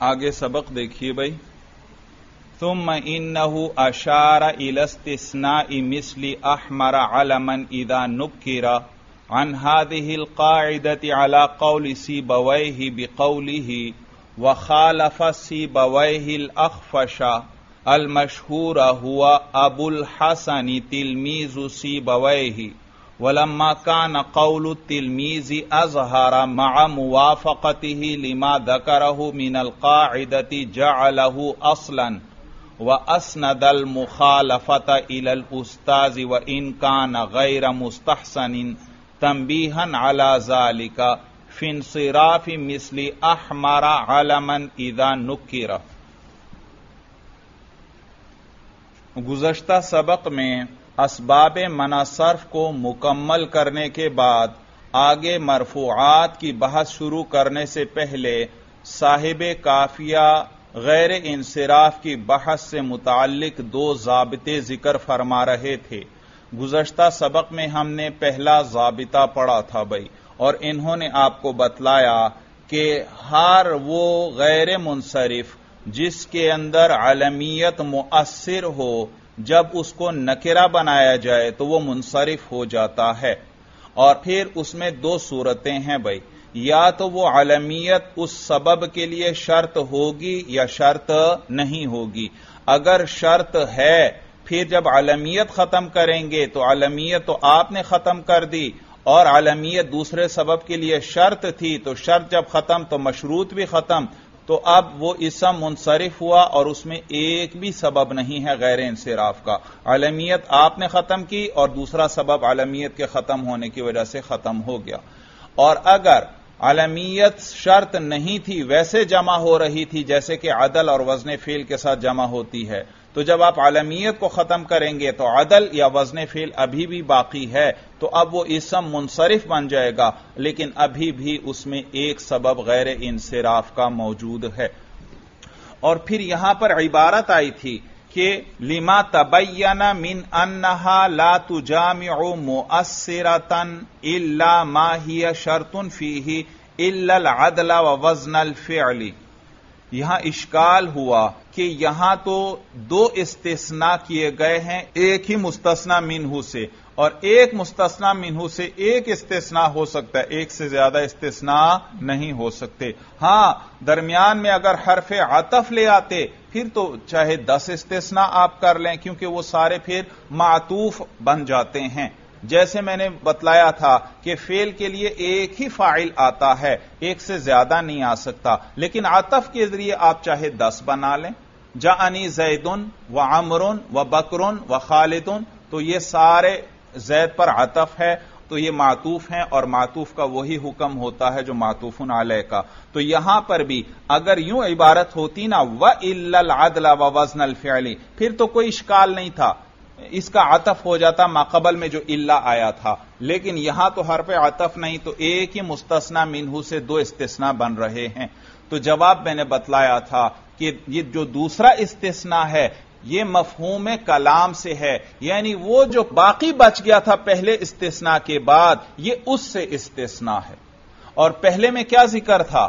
آگے سبق دیکھیے بھائی. ثم انه اشار الى استثناء مثل احمر علما اذا نكر عن هذه القاعدة على قول سيبويه بقوله وخالف سيبويه الاخفش المشهور هو ابو الحسن تلميذ سيبويه ولما كان قول التلميذ أظهر مع موافقته لما ذكره من القاعدة جعله أصلا وأسند المخالفة إلى الأستاذ وإن كان غير مستحسن تنبيها على ذلك في انصراف مثل أحمر علما إذا نكر. گزشتہ سبق میں اسباب منع صرف کو مکمل کرنے کے بعد آگے مرفوعات کی بحث شروع کرنے سے پہلے صاحب کافیہ غیر انصراف کی بحث سے متعلق دو ضابطے ذکر فرما رہے تھے. گزشتہ سبق میں ہم نے پہلا ضابطہ پڑھا تھا بھائی، اور انہوں نے آپ کو بتلایا کہ ہر وہ غیر منصرف جس کے اندر علمیت مؤثر ہو، جب اس کو نکرہ بنایا جائے تو وہ منصرف ہو جاتا ہے. اور پھر اس میں دو صورتیں ہیں بھائی، یا تو وہ علمیت اس سبب کے لیے شرط ہوگی یا شرط نہیں ہوگی. اگر شرط ہے پھر جب علمیت ختم کریں گے تو علمیت تو آپ نے ختم کر دی، اور علمیت دوسرے سبب کے لیے شرط تھی، تو شرط جب ختم تو مشروط بھی ختم. تو اب وہ اسم منصرف ہوا اور اس میں ایک بھی سبب نہیں ہے غیر انصراف کا. علمیت آپ نے ختم کی اور دوسرا سبب علمیت کے ختم ہونے کی وجہ سے ختم ہو گیا. اور اگر علمیت شرط نہیں تھی، ویسے جمع ہو رہی تھی جیسے کہ عدل اور وزن فعل کے ساتھ جمع ہوتی ہے، تو جب آپ علمیت کو ختم کریں گے تو عدل یا وزن فعل ابھی بھی باقی ہے، تو اب وہ اسم منصرف بن جائے گا، لیکن ابھی بھی اس میں ایک سبب غیر انصراف کا موجود ہے. اور پھر یہاں پر عبارت آئی تھی کہ لما تبین من انہا لا تجامع مؤثرۃ الا ما ہی شرط فیہ الا العدل ووزن الفعل. یہاں اشکال ہوا کہ یہاں تو دو استثناء کیے گئے ہیں ایک ہی مستثنی منہ سے، اور ایک مستثنی منہ سے ایک استثناء ہو سکتا ہے، ایک سے زیادہ استثناء نہیں ہو سکتے. ہاں درمیان میں اگر حرف عطف لے آتے پھر تو چاہے 10 استثناء آپ کر لیں، کیونکہ وہ سارے پھر معطوف بن جاتے ہیں. جیسے میں نے بتلایا تھا کہ فعل کے لیے ایک ہی فاعل آتا ہے، ایک سے زیادہ نہیں آ سکتا، لیکن عطف کے ذریعے آپ چاہے 10 بنا لیں. جاءنی زید و عمر و بکر و خالد، تو یہ سارے زید پر عطف ہے تو یہ معطوف ہیں، اور معطوف کا وہی حکم ہوتا ہے جو معطوف علیہ کا. تو یہاں پر بھی اگر یوں عبارت ہوتی نا وَإِلَّا الْعَدْلَ وَوَزْنَ الْفِعْلِ، پھر تو کوئی اشکال نہیں تھا، اس کا عطف ہو جاتا ماقبل میں جو الا آیا تھا. لیکن یہاں تو حرف عطف نہیں، تو ایک ہی مستثنی منہ سے دو استثناء بن رہے ہیں. تو جواب میں نے بتلایا تھا کہ یہ جو دوسرا استثناء ہے یہ مفہوم کلام سے ہے، یعنی وہ جو باقی بچ گیا تھا پہلے استثناء کے بعد یہ اس سے استثناء ہے. اور پہلے میں کیا ذکر تھا؟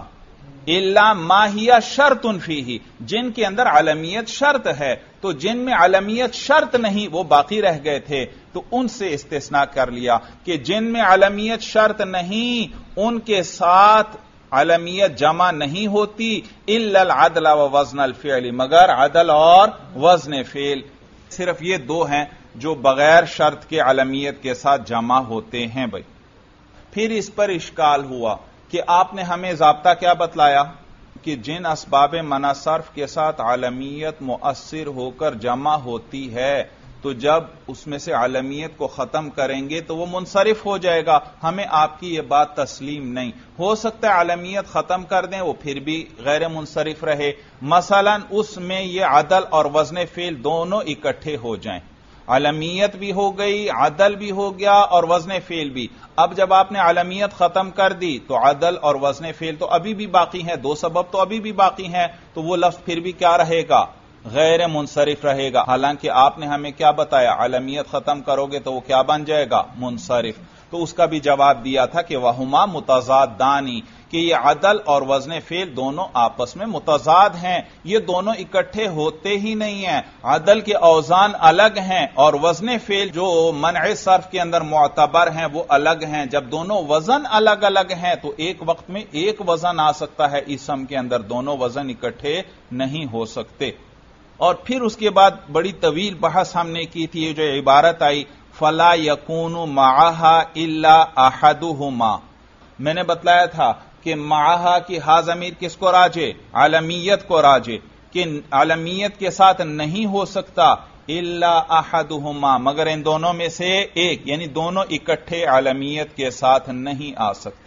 الا ما ہی شرط فیہ، جن کے اندر علمیت شرط ہے، تو جن میں علمیت شرط نہیں وہ باقی رہ گئے تھے، تو ان سے استثناء کر لیا کہ جن میں علمیت شرط نہیں ان کے ساتھ علمیت جمع نہیں ہوتی الا العدل ووزن الفعل، مگر عدل اور وزن فعل. صرف یہ دو ہیں جو بغیر شرط کے علمیت کے ساتھ جمع ہوتے ہیں بھائی. پھر اس پر اشکال ہوا کہ آپ نے ہمیں ضابطہ کیا بتلایا کہ جن اسباب منع صرف کے ساتھ علمیت مؤثر ہو کر جمع ہوتی ہے تو جب اس میں سے علمیت کو ختم کریں گے تو وہ منصرف ہو جائے گا. ہمیں آپ کی یہ بات تسلیم نہیں. ہو سکتا ہے علمیت ختم کر دیں وہ پھر بھی غیر منصرف رہے، مثلا اس میں یہ عدل اور وزن فعل دونوں اکٹھے ہو جائیں، علمیت بھی ہو گئی، عدل بھی ہو گیا اور وزن فعل بھی. اب جب آپ نے علمیت ختم کر دی تو عدل اور وزن فعل تو ابھی بھی باقی ہیں، دو سبب تو ابھی بھی باقی ہیں، تو وہ لفظ پھر بھی کیا رہے گا؟ غیر منصرف رہے گا. حالانکہ آپ نے ہمیں کیا بتایا؟ علمیت ختم کرو گے تو وہ کیا بن جائے گا؟ منصرف. تو اس کا بھی جواب دیا تھا کہ وہما متضادانی، کہ یہ عدل اور وزن فعل دونوں آپس میں متضاد ہیں، یہ دونوں اکٹھے ہوتے ہی نہیں ہیں۔ عدل کے اوزان الگ ہیں اور وزن فعل جو منع صرف کے اندر معتبر ہیں وہ الگ ہیں۔ جب دونوں وزن الگ الگ ہیں تو ایک وقت میں ایک وزن آ سکتا ہے اسم کے اندر، دونوں وزن اکٹھے نہیں ہو سکتے۔ اور پھر اس کے بعد بڑی طویل بحث ہم نے کی تھی، جو عبارت آئی فلا یکون معہا الا احدہما، میں نے بتلایا تھا کہ معہا کی ہا ضمیر کس کو راجع؟ عالمیت کو راجع، کہ عالمیت کے ساتھ نہیں ہو سکتا الا احدہما، مگر ان دونوں میں سے ایک، یعنی دونوں اکٹھے عالمیت کے ساتھ نہیں آ سکتے۔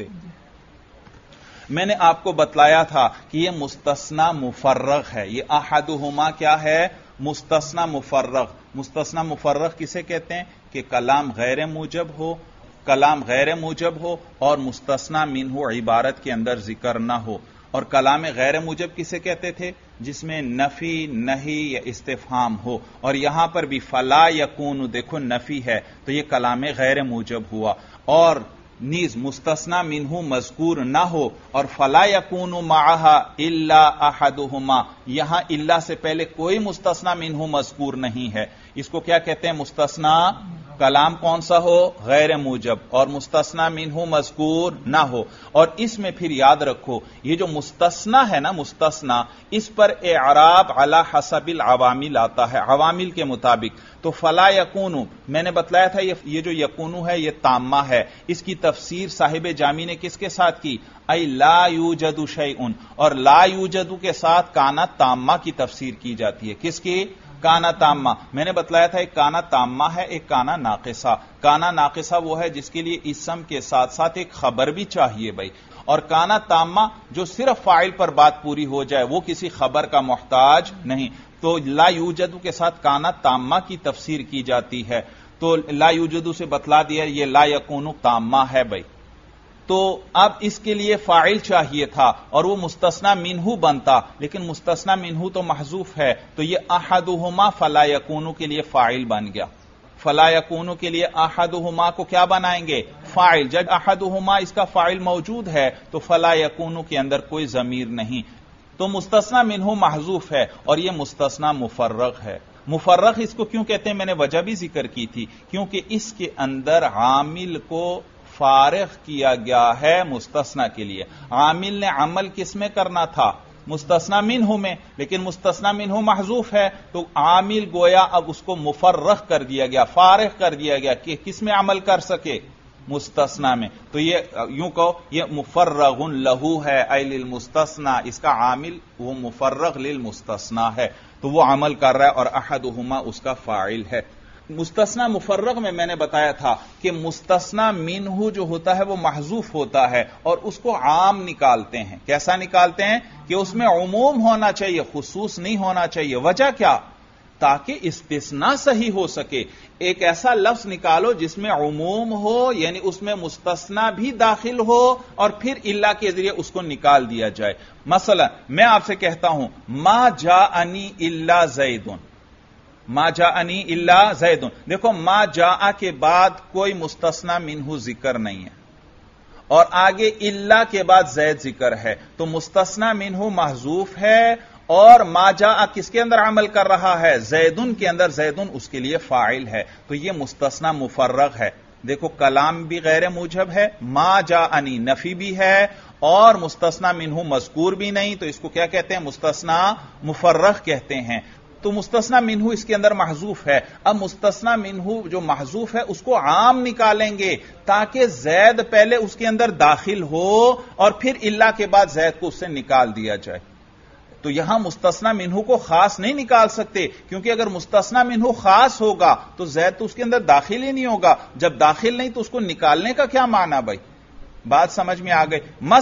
میں نے آپ کو بتلایا تھا کہ یہ مستثنی مفرغ ہے، یہ احدہما کیا ہے؟ مستثنی مفرغ۔ مستثنی مفرغ کسے کہتے ہیں؟ کہ کلام غیر موجب ہو، کلام غیر موجب ہو اور مستثنی منہ عبارت کے اندر ذکر نہ ہو۔ اور کلام غیر موجب کسے کہتے تھے؟ جس میں نفی، نہی یا استفہام ہو، اور یہاں پر بھی فلا یکون، دیکھو نفی ہے تو یہ کلام غیر موجب ہوا۔ اور نیز مستثنی منہ مذکور نہ ہو، اور فلا یکون معہا الا احدہما، یہاں الا سے پہلے کوئی مستثنی منہ مذکور نہیں ہے۔ اس کو کیا کہتے ہیں؟ مستثنی کلام کون سا ہو؟ غیر موجب، اور مستثنی منہ مذکور نہ ہو۔ اور اس میں پھر یاد رکھو یہ جو مستثنی ہے نا، مستثنی، اس پر اعراب علی حسب العوامل آتا ہے، عوامل کے مطابق۔ تو فلا یکون، میں نے بتلایا تھا یہ جو یکون ہے یہ تامہ ہے، اس کی تفسیر صاحب جامی نے کس کے ساتھ کی؟ ای لا یوجد شیء، اور لا یوجد کے ساتھ کانا تامہ کی تفسیر کی جاتی ہے۔ کس کی؟ کانا تامہ۔ میں نے بتلایا تھا ایک کانا تامہ ہے، ایک کانا ناقصہ۔ کانا ناقصہ وہ ہے جس کے لیے اسم کے ساتھ ساتھ ایک خبر بھی چاہیے بھائی، اور کانا تامہ جو صرف فاعل پر بات پوری ہو جائے، وہ کسی خبر کا محتاج نہیں۔ تو لا یوجد کے ساتھ کانا تامہ کی تفسیر کی جاتی ہے۔ تو لا یوجد سے بتلا دیا یہ لا یکون تامہ ہے بھائی۔ تو اب اس کے لیے فاعل چاہیے تھا اور وہ مستثنی منہ بنتا، لیکن مستثنی منہ تو محذوف ہے، تو یہ احدہما فلا یکون کے لیے فاعل بن گیا۔ فلا یکون کے لیے احدہما کو کیا بنائیں گے؟ فاعل۔ جب احدہما اس کا فاعل موجود ہے تو فلا یکون کے اندر کوئی ضمیر نہیں، تو مستثنی منہ محذوف ہے اور یہ مستثنی مفرغ ہے۔ مفرغ اس کو کیوں کہتے ہیں؟ میں نے وجہ بھی ذکر کی تھی، کیونکہ اس کے اندر عامل کو فارغ کیا گیا ہے مستثنی کے لیے۔ عامل نے عمل کس میں کرنا تھا؟ مستثنی منہ میں، لیکن مستثنی منہ محذوف ہے، تو عامل گویا اب اس کو مفرغ کر دیا گیا، فارغ کر دیا گیا کہ کس میں عمل کر سکے؟ مستثنی میں۔ تو یہ یوں کہو یہ مفرغ لہو ہے، اے للمستثنی، اس کا عامل وہ مفرغ للمستثنی ہے، تو وہ عمل کر رہا ہے اور احدہما اس کا فاعل ہے۔ مستثنی مفرغ میں نے بتایا تھا کہ مستثنی منہ جو ہوتا ہے وہ محذوف ہوتا ہے اور اس کو عام نکالتے ہیں۔ کیسا نکالتے ہیں؟ کہ اس میں عموم ہونا چاہیے، خصوص نہیں ہونا چاہیے۔ وجہ کیا؟ تاکہ استثناء صحیح ہو سکے۔ ایک ایسا لفظ نکالو جس میں عموم ہو، یعنی اس میں مستثنی بھی داخل ہو اور پھر الا کے ذریعے اس کو نکال دیا جائے۔ مثلا میں آپ سے کہتا ہوں ما جاءنی الا زید، ما جاءنی الا زید، دیکھو ما جاء کے بعد کوئی مستثنی منہ ذکر نہیں ہے اور آگے الا کے بعد زید ذکر ہے، تو مستثنی منہ محذوف ہے اور ما جاء کس کے اندر عمل کر رہا ہے؟ زیدن کے اندر، زیدن اس کے لیے فاعل ہے، تو یہ مستثنی مفرغ ہے۔ دیکھو کلام بھی غیر موجب ہے، ما جاءنی نفی بھی ہے اور مستثنی منہ مذکور بھی نہیں، تو اس کو کیا کہتے ہیں؟ مستثنی مفرغ کہتے ہیں۔ تو مستثنی منہ اس کے اندر محذوف ہے۔ اب مستثنی منہ جو محذوف ہے اس کو عام نکالیں گے تاکہ زید پہلے اس کے اندر داخل ہو اور پھر الا کے بعد زید کو اس سے نکال دیا جائے۔ تو یہاں مستثنی منہ کو خاص نہیں نکال سکتے، کیونکہ اگر مستثنی منہ خاص ہوگا تو زید تو اس کے اندر داخل ہی نہیں ہوگا، جب داخل نہیں تو اس کو نکالنے کا کیا معنی بھائی؟ بات سمجھ میں آ گئی؟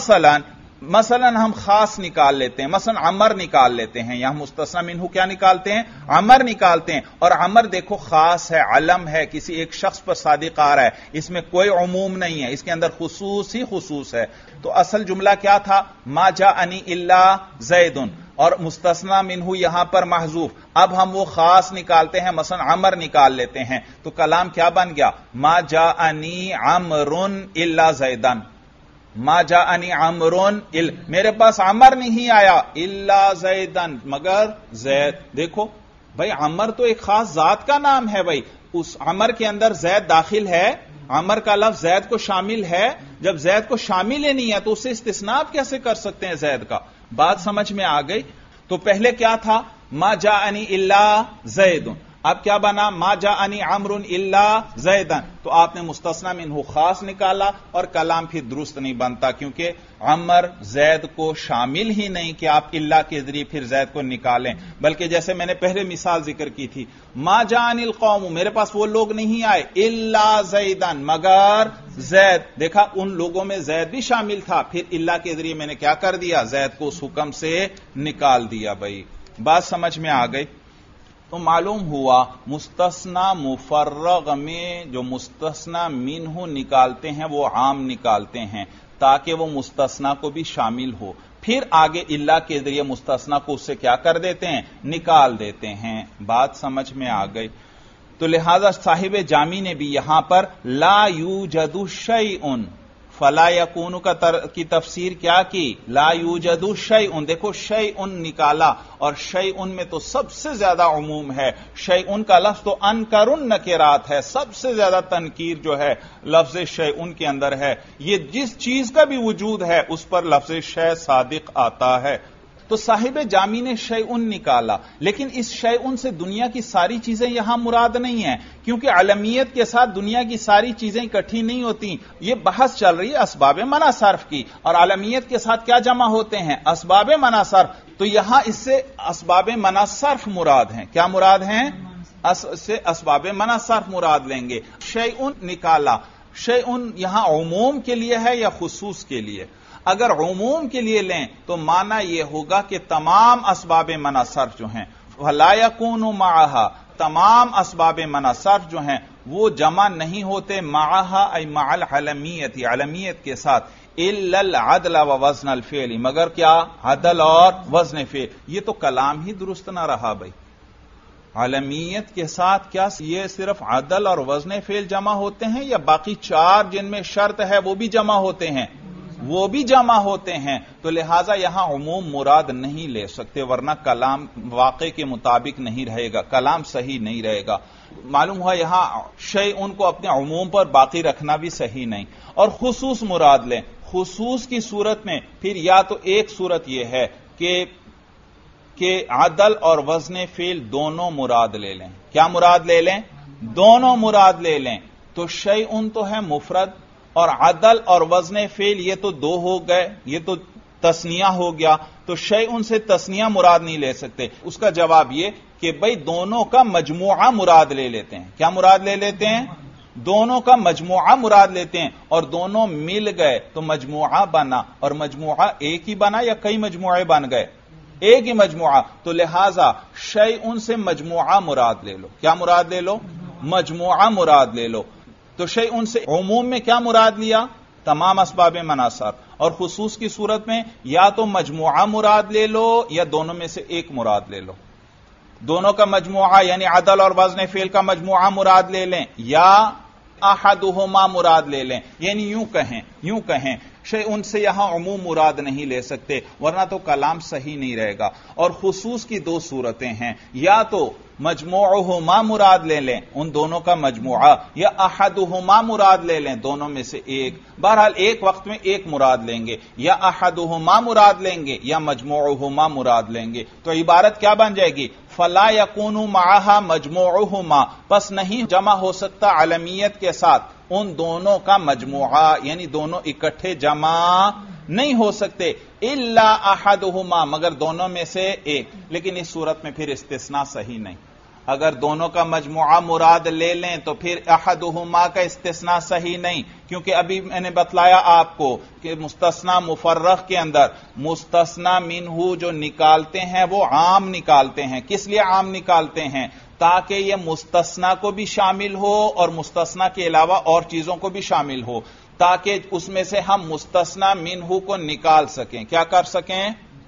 مثلا ہم خاص نکال لیتے ہیں، مثلا عمر نکال لیتے ہیں، یہاں مستثنی منہ کیا نکالتے ہیں؟ عمر نکالتے ہیں، اور عمر دیکھو خاص ہے، علم ہے، کسی ایک شخص پر صادق آ رہا ہے، اس میں کوئی عموم نہیں ہے، اس کے اندر خصوص ہی خصوص ہے۔ تو اصل جملہ کیا تھا؟ ما جاءنی الا زید، اور مستثنا منہو یہاں پر محذوف. اب ہم وہ خاص نکالتے ہیں, مثلا عمر نکال لیتے ہیں, تو کلام کیا بن گیا؟ ما جاءنی عمر الا زیدن. ما جاءنی عمر میرے پاس عمر نہیں آیا الا زیدن, مگر زید. دیکھو بھائی عمر تو ایک خاص ذات کا نام ہے بھائی, اس عمر کے اندر زید داخل ہے, عمر کا لفظ زید کو شامل ہے. جب زید کو شامل ہی نہیں ہے تو اسے استثناء آپ کیسے کر سکتے ہیں زید کا؟ بات سمجھ میں آ گئی؟ تو پہلے کیا تھا؟ ما جاءنی الا زید. اب کیا بنا؟ ما جاءنی عمر الا زیدن. تو آپ نے مستثنا منہ خاص نکالا اور کلام پھر درست نہیں بنتا, کیونکہ عمر زید کو شامل ہی نہیں کہ آپ الا کے ذریعے پھر زید کو نکالیں. بلکہ جیسے میں نے پہلے مثال ذکر کی تھی, ما جاءنی القوم, میرے پاس وہ لوگ نہیں آئے, الا زیدن, مگر زید. دیکھا ان لوگوں میں زید بھی شامل تھا, پھر الا کے ذریعے میں نے کیا کر دیا؟ زید کو اس حکم سے نکال دیا. بھائی بات سمجھ میں آ گئی؟ تو معلوم ہوا مستثنا مفرغ میں جو مستثنا منہ نکالتے ہیں وہ عام نکالتے ہیں تاکہ وہ مستثنا کو بھی شامل ہو, پھر آگے الا کے ذریعے مستثنا کو اس سے کیا کر دیتے ہیں؟ نکال دیتے ہیں. بات سمجھ میں آ گئی؟ تو لہذا صاحب جامی نے بھی یہاں پر لا یوجد شیء فلا یکون کی تفسیر کیا کی؟ لا یوجد شیء. دیکھو شیء نکالا, اور شیء میں تو سب سے زیادہ عموم ہے. شیء کا لفظ تو انکر النکرات ہے, سب سے زیادہ تنکیر جو ہے لفظ شیء کے اندر ہے. یہ جس چیز کا بھی وجود ہے اس پر لفظ شیء صادق آتا ہے. تو صاحب جامی نے شیء نکالا, لیکن اس شیء سے دنیا کی ساری چیزیں یہاں مراد نہیں ہیں, کیونکہ علمیت کے ساتھ دنیا کی ساری چیزیں اکٹھی نہیں ہوتی. یہ بحث چل رہی ہے اسباب منع صرف کی, اور علمیت کے ساتھ کیا جمع ہوتے ہیں؟ اسباب منع صرف. تو یہاں اس سے اسباب منع صرف مراد ہیں. کیا مراد ہیں؟ سے اسباب منع صرف مراد لیں گے. شیء نکالا, شیء یہاں عموم کے لیے ہے یا خصوص کے لیے؟ اگر عموم کے لیے لیں تو معنی یہ ہوگا کہ تمام اسباب منع صرف جو ہیں وَلَا يَكُونُ مَعَهَا, تمام اسباب منع صرف جو ہیں وہ جمع نہیں ہوتے معها ای مع العلمیت, علمیت کے ساتھ, الا العدل ووزن الفعل, مگر کیا؟ عدل اور وزن فعل. یہ تو کلام ہی درست نہ رہا بھائی. علمیت کے ساتھ کیا یہ صرف عدل اور وزن فعل جمع ہوتے ہیں, یا باقی چار جن میں شرط ہے وہ بھی جمع ہوتے ہیں؟ وہ بھی جمع ہوتے ہیں. تو لہٰذا یہاں عموم مراد نہیں لے سکتے, ورنہ کلام واقع کے مطابق نہیں رہے گا, کلام صحیح نہیں رہے گا. معلوم ہوا یہاں شیء کو اپنے عموم پر باقی رکھنا بھی صحیح نہیں. اور خصوص مراد لیں, خصوص کی صورت میں پھر یا تو ایک صورت یہ ہے کہ عدل اور وزن فعل دونوں مراد لے لیں. کیا مراد لے لیں؟ دونوں مراد لے لیں. تو شیء تو ہے مفرد, اور عدل اور وزن فعل یہ تو دو ہو گئے, یہ تو تثنیہ ہو گیا. تو شیء سے تثنیہ مراد نہیں لے سکتے. اس کا جواب یہ کہ بھئی دونوں کا مجموعہ مراد لے لیتے ہیں. کیا مراد لے لیتے ہیں؟ دونوں کا مجموعہ مراد لیتے ہیں, اور دونوں مل گئے تو مجموعہ بنا. اور مجموعہ ایک ہی بنا یا کئی مجموعے بن گئے؟ ایک ہی مجموعہ. تو لہذا شیء سے مجموعہ مراد لے لو. کیا مراد لے لو؟ مجموعہ مراد لے لو. تو شیء سے عموم میں کیا مراد لیا؟ تمام اسباب منع صرف. اور خصوص کی صورت میں یا تو مجموعہ مراد لے لو یا دونوں میں سے ایک مراد لے لو. دونوں کا مجموعہ یعنی عدل اور وزن فعل کا مجموعہ مراد لے لیں, یا احدہما مراد لے لیں. یعنی یوں کہیں شیء سے یہاں عموم مراد نہیں لے سکتے, ورنہ تو کلام صحیح نہیں رہے گا. اور خصوص کی دو صورتیں ہیں, یا تو مجموعہما مراد لے لیں, ان دونوں کا مجموعہ, یا احدہما مراد لے لیں, دونوں میں سے ایک. بہرحال ایک وقت میں ایک مراد لیں گے, یا احدہما مراد لیں گے یا مجموعہما مراد لیں گے. تو عبارت کیا بن جائے گی؟ فلا یکون معها مجموعہما, پس نہیں جمع ہو سکتا علمیت کے ساتھ ان دونوں کا مجموعہ, یعنی دونوں اکٹھے جمع نہیں ہو سکتے. الا احدہما, مگر دونوں میں سے ایک. لیکن اس صورت میں پھر استثناء صحیح نہیں. اگر دونوں کا مجموعہ مراد لے لیں تو پھر احدہما کا استثناء صحیح نہیں, کیونکہ ابھی میں نے بتلایا آپ کو کہ مستثنا مفرغ کے اندر مستثنا منہ جو نکالتے ہیں وہ عام نکالتے ہیں. کس لیے عام نکالتے ہیں؟ تاکہ یہ مستثنا کو بھی شامل ہو اور مستثنا کے علاوہ اور چیزوں کو بھی شامل ہو, تاکہ اس میں سے ہم مستثنا منہ کو نکال سکیں. کیا کر سکیں؟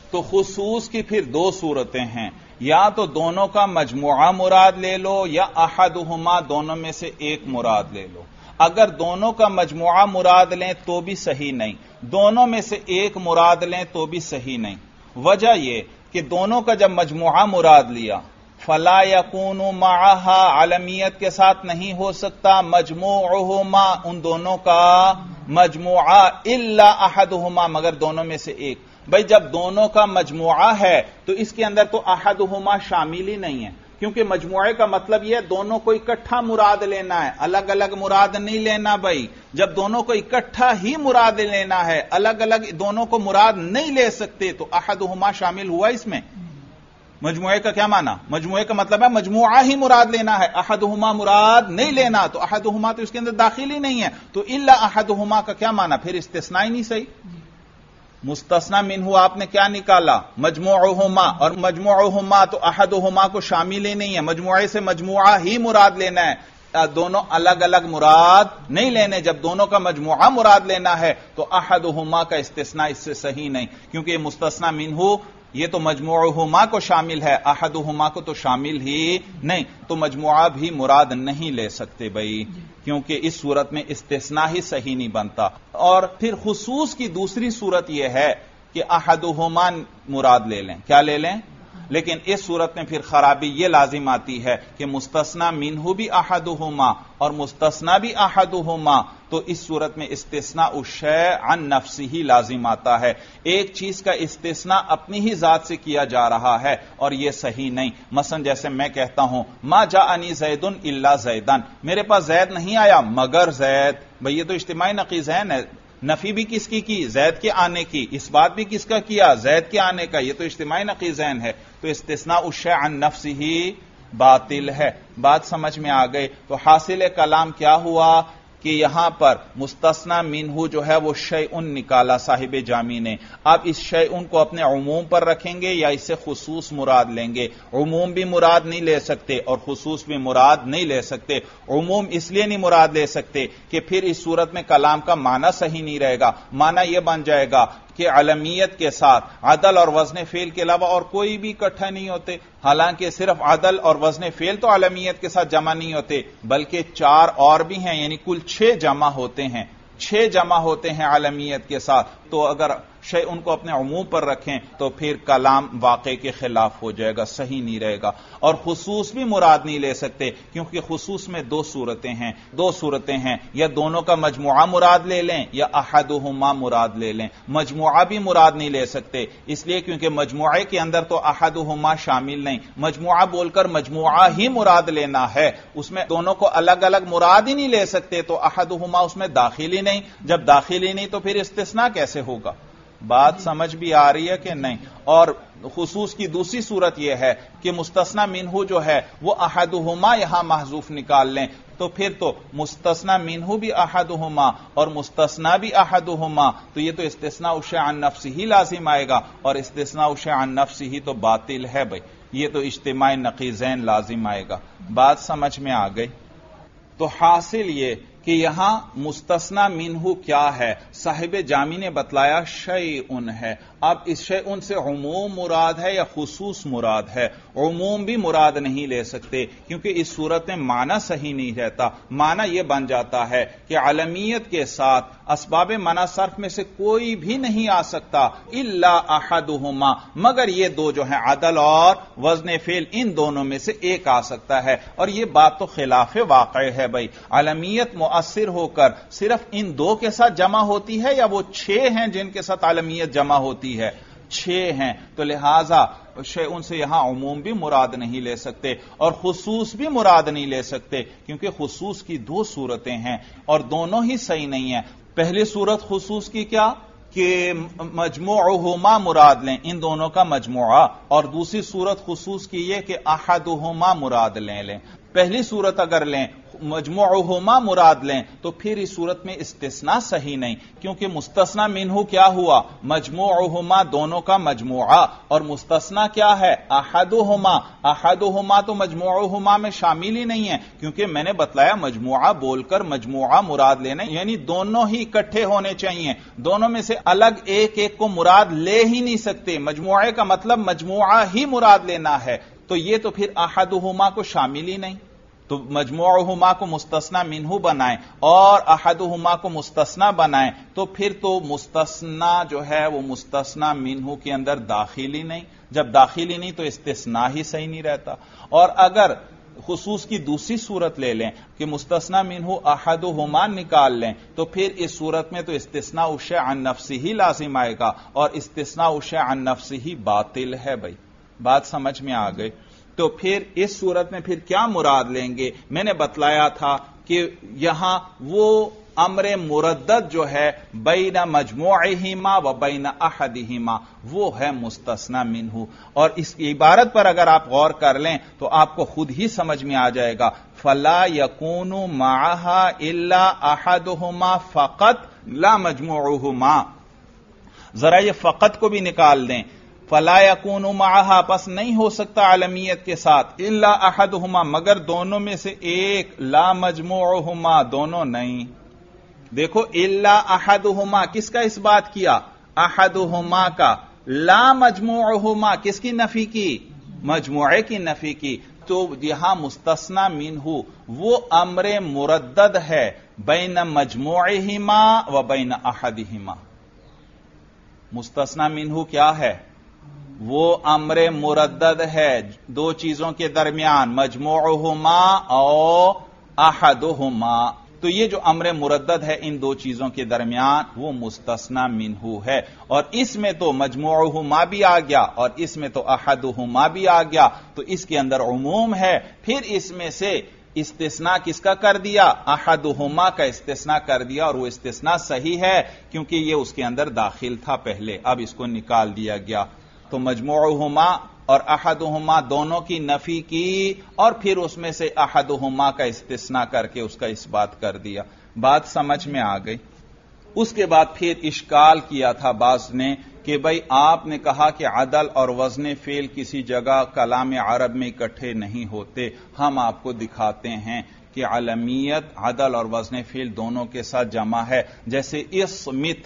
تو خصوص کی پھر دو صورتیں ہیں، یا تو دونوں کا مجموعہ مراد لے لو یا احدہما دونوں میں سے ایک مراد لے لو۔ اگر دونوں کا مجموعہ مراد لیں تو بھی صحیح نہیں، دونوں میں سے ایک مراد لیں تو بھی صحیح نہیں۔ وجہ یہ کہ دونوں کا جب مجموعہ مراد لیا فلا یکون معہا علمیت کے ساتھ نہیں ہو سکتا مجموعہما ان دونوں کا مجموعہ الا احدہما مگر دونوں میں سے ایک۔ بھئی جب دونوں کا مجموعہ ہے تو اس کے اندر تو احدہما شامل ہی نہیں ہے، کیونکہ مجموعے کا مطلب یہ ہے دونوں کو اکٹھا مراد لینا ہے، الگ الگ مراد نہیں لینا۔ بھائی جب دونوں کو اکٹھا ہی مراد لینا ہے، الگ الگ دونوں کو مراد نہیں لے سکتے، تو احدہما شامل ہوا اس میں۔ مجموعے کا کیا معنی؟ مجموعے کا مطلب ہے مجموعہ ہی مراد لینا ہے، احدہما مراد نہیں لینا، تو احدہما تو اس کے اندر داخل ہی نہیں ہے، تو الا احدہما کا کیا معنی؟ پھر استثناء ہی نہیں صحیح۔ مستثنی منہ آپ نے کیا نکالا؟ مجموعہما، اور مجموعہما تو احدہما کو شامل ہی نہیں ہے، مجموعے سے مجموعہ ہی مراد لینا ہے، دونوں الگ الگ مراد نہیں لینے۔ جب دونوں کا مجموعہ مراد لینا ہے تو احدہما کا استثناء اس سے صحیح نہیں، کیونکہ یہ مستثنی منہ یہ تو مجموعہما کو شامل ہے، احدہما کو تو شامل ہی نہیں، تو مجموعہ بھی مراد نہیں لے سکتے بھائی، کیونکہ اس صورت میں استثناء ہی صحیح نہیں بنتا۔ اور پھر خصوص کی دوسری صورت یہ ہے کہ احدہما مراد لے لیں، کیا لے لیں؟ لیکن اس صورت میں پھر خرابی یہ لازم آتی ہے کہ مستثنی منہ بھی احدہما اور مستثنی بھی احدہما، تو اس صورت میں استثناء الشیء عن نفسہ لازم آتا ہے، ایک چیز کا استثناء اپنی ہی ذات سے کیا جا رہا ہے اور یہ صحیح نہیں۔ مثلا جیسے میں کہتا ہوں ما جاءنی زید الا زیدن، میرے پاس زید نہیں آیا مگر زید، بھئی یہ تو اجتماعی نقیضین ہے، نفی بھی کس کی زید کے آنے کی، اس بات بھی کس کا کیا؟ زید کے آنے کا، یہ تو اجتماعی نقیضین ہے، تو استثناء الشیء عن نفسہ باطل ہے۔ بات سمجھ میں آ گئی؟ تو حاصل کلام کیا ہوا کہ یہاں پر مستثنی منہ جو ہے وہ شیء نکالا صاحب جامی نے، اب اس شیء کو اپنے عموم پر رکھیں گے یا اس سے خصوص مراد لیں گے؟ عموم بھی مراد نہیں لے سکتے اور خصوص بھی مراد نہیں لے سکتے۔ عموم اس لیے نہیں مراد لے سکتے کہ پھر اس صورت میں کلام کا معنی صحیح نہیں رہے گا، معنی یہ بن جائے گا کہ علمیت کے ساتھ عدل اور وزن فعل کے علاوہ اور کوئی بھی اکٹھا نہیں ہوتے، حالانکہ صرف عدل اور وزن فعل تو علمیت کے ساتھ جمع نہیں ہوتے بلکہ 4 اور بھی ہیں، یعنی کل 6 جمع ہوتے ہیں، 6 جمع ہوتے ہیں علمیت کے ساتھ۔ تو اگر شیء ان کو اپنے عموم پر رکھیں تو پھر کلام واقع کے خلاف ہو جائے گا، صحیح نہیں رہے گا۔ اور خصوص بھی مراد نہیں لے سکتے، کیونکہ خصوص میں دو صورتیں ہیں، یا دونوں کا مجموعہ مراد لے لیں یا احدہما مراد لے لیں۔ مجموعہ بھی مراد نہیں لے سکتے، اس لیے کیونکہ مجموعے کے اندر تو احدہما شامل نہیں، مجموعہ بول کر مجموعہ ہی مراد لینا ہے، اس میں دونوں کو الگ الگ مراد ہی نہیں لے سکتے، تو احدہما اس میں داخل ہی نہیں، جب داخل ہی نہیں تو پھر استثناء کیسے ہوگا؟ بات سمجھ بھی آ رہی ہے کہ نہیں؟ اور خصوص کی دوسری صورت یہ ہے کہ مستثنی منہ جو ہے وہ احدہما یہاں محذوف نکال لیں، تو پھر تو مستثنی منہ بھی احدہما اور مستثنی بھی احدہما، تو یہ تو استثناء الشیء عن نفسہ ہی لازم آئے گا، اور استثناء الشیء عن نفسہ ہی تو باطل ہے بھائی، یہ تو اجتماعی نقیضین لازم آئے گا۔ بات سمجھ میں آ گئی؟ تو حاصل یہ کہ یہاں مستثنی منہ کیا ہے؟ صاحب جامی نے بتلایا شیء ہے۔ اب اس شیء سے عموم مراد ہے یا خصوص مراد ہے؟ عموم بھی مراد نہیں لے سکتے، کیونکہ اس صورت میں معنی صحیح نہیں رہتا۔ معنی یہ بن جاتا ہے کہ علمیت کے ساتھ اسباب منع صرف میں سے کوئی بھی نہیں آ سکتا الا احدہما، مگر یہ دو جو ہیں عدل اور وزن فعل، ان دونوں میں سے ایک آ سکتا ہے، اور یہ بات تو خلاف واقع ہے بھائی۔ علمیت مؤثر ہو کر صرف ان دو کے ساتھ جمع ہوتی ہے یا وہ 6 ہیں جن کے ساتھ عالمیت جمع ہوتی ہے؟ 6 ہیں، تو لہذا شیء سے یہاں عموم بھی مراد نہیں لے سکتے اور خصوص بھی مراد نہیں لے سکتے، کیونکہ خصوص کی 2 صورتیں ہیں اور دونوں ہی صحیح نہیں ہیں۔ پہلی صورت خصوص کی کیا کہ مجموعہما مراد لیں، ان دونوں کا مجموعہ، اور دوسری صورت خصوص کی یہ کہ احدہما مراد لیں۔ پہلی صورت اگر لیں مجموعہما مراد لیں تو پھر اس صورت میں استثناء صحیح نہیں، کیونکہ مستثنی منہ کیا ہوا؟ مجموعہما، دونوں کا مجموعہ، اور مستثنی کیا ہے؟ احدہما۔ احدہما تو مجموعہما میں شامل ہی نہیں ہے، کیونکہ میں نے بتلایا مجموعہ بول کر مجموعہ مراد لینا، یعنی دونوں ہی اکٹھے ہونے چاہیے، دونوں میں سے الگ ایک ایک کو مراد لے ہی نہیں سکتے، مجموعے کا مطلب مجموعہ ہی مراد لینا ہے، تو یہ تو پھر احدہما کو شامل ہی نہیں، تو مجموعہما کو مستثنی منہ بنائیں اور احدہما کو مستثنی بنائیں تو پھر تو مستثنی جو ہے وہ مستثنی منہ کے اندر داخل ہی نہیں، جب داخل ہی نہیں تو استثناء ہی صحیح نہیں رہتا۔ اور اگر خصوص کی دوسری صورت لے لیں کہ مستثنی منہ احدہما نکال لیں تو پھر اس صورت میں تو استثناء الشیء عن نفسہ ہی لازم آئے گا، اور استثناء الشیء عن نفسہ ہی باطل ہے۔ بھائی بات سمجھ میں آ گئی؟ تو پھر اس صورت میں پھر کیا مراد لیں گے؟ میں نے بتلایا تھا کہ یہاں وہ امر مردد جو ہے بین مجموعہما و بین احدہما وہ ہے مستثنی منہ، اور اس کی عبارت پر اگر آپ غور کر لیں تو آپ کو خود ہی سمجھ میں آ جائے گا، فلا یکون معہا الا احدہما فقط لا مجموعہما۔ ذرا یہ فقط کو بھی نکال دیں، فلا یکون معہا، پس نہیں ہو سکتا عالمیت کے ساتھ، الا احدہما، مگر دونوں میں سے ایک، لا مجموعہما، دونوں نہیں۔ دیکھو الا احدہما کس کا اس بات کیا؟ احدہما کا۔ لا مجموعہما کس کی نفی کی؟ مجموعے کی نفی کی۔ تو یہاں مستثنی منہ وہ امر مردد ہے بین مجموعہما و بین احدہما۔ مستثنی منہ کیا ہے؟ وہ امر مردد ہے دو چیزوں کے درمیان، مجموعہما اور احدہما، تو یہ جو امر مردد ہے ان دو چیزوں کے درمیان وہ مستثنی منہ ہے، اور اس میں تو مجموعہما بھی آ گیا اور اس میں تو احدہما بھی آ گیا، تو اس کے اندر عموم ہے، پھر اس میں سے استثناء کس کا کر دیا؟ احدہما کا استثناء کر دیا، اور وہ استثناء صحیح ہے کیونکہ یہ اس کے اندر داخل تھا پہلے، اب اس کو نکال دیا گیا، تو مجموعہما اور احدہما دونوں کی نفی کی اور پھر اس میں سے احدہما کا استثناء کر کے اس کا اس بات کر دیا۔ بات سمجھ میں آ گئی؟ اس کے بعد پھر اشکال کیا تھا بعض نے کہ بھئی آپ نے کہا کہ عدل اور وزن فعل کسی جگہ کلام عرب میں اکٹھے نہیں ہوتے، ہم آپ کو دکھاتے ہیں کہ علمیت عدل اور وزن فعل دونوں کے ساتھ جمع ہے، جیسے اسمت،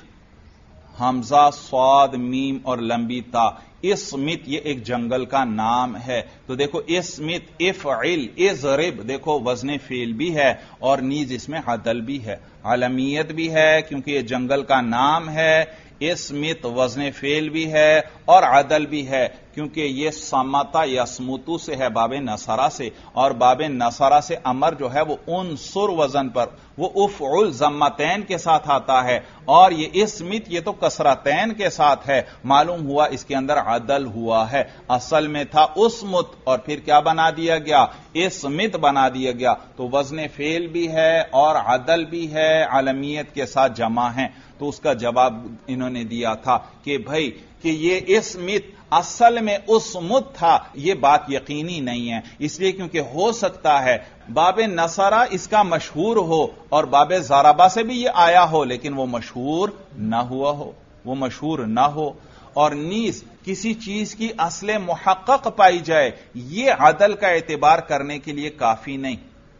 حمزہ صاد میم اور لمبی تا، اسمت یہ ایک جنگل کا نام ہے، تو دیکھو اسمت افعل اضرب، دیکھو وزن فعل بھی ہے اور نیز اس میں عدل بھی ہے، علمیت بھی ہے کیونکہ یہ جنگل کا نام ہے، اسمت وزن فعل بھی ہے اور عدل بھی ہے کیونکہ یہ سمتا یسمتو سے ہے باب نصرہ سے، اور باب نصرہ سے امر جو ہے وہ انصر وزن پر وہ افعل ضمتین کے ساتھ آتا ہے، اور یہ اسمت یہ تو کسرتین کے ساتھ ہے، معلوم ہوا اس کے اندر عدل ہوا ہے، اصل میں تھا اسمت اور پھر کیا بنا دیا گیا؟ اسمت بنا دیا گیا، تو وزن فعل بھی ہے اور عدل بھی ہے، علمیت کے ساتھ جمع ہیں، تو اس کا جواب انہوں نے دیا تھا کہ بھائی کہ یہ اسمت اصل میں اسمت تھا، یہ بات یقینی نہیں ہے، اس لیے کیونکہ ہو سکتا ہے باب نصرہ اس کا مشہور ہو اور باب ضربہ سے بھی یہ آیا ہو لیکن وہ مشہور نہ ہوا ہو، وہ مشہور نہ ہو، اور نیز کسی چیز کی اصل محقق پائی جائے یہ عدل کا اعتبار کرنے کے لیے کافی نہیں،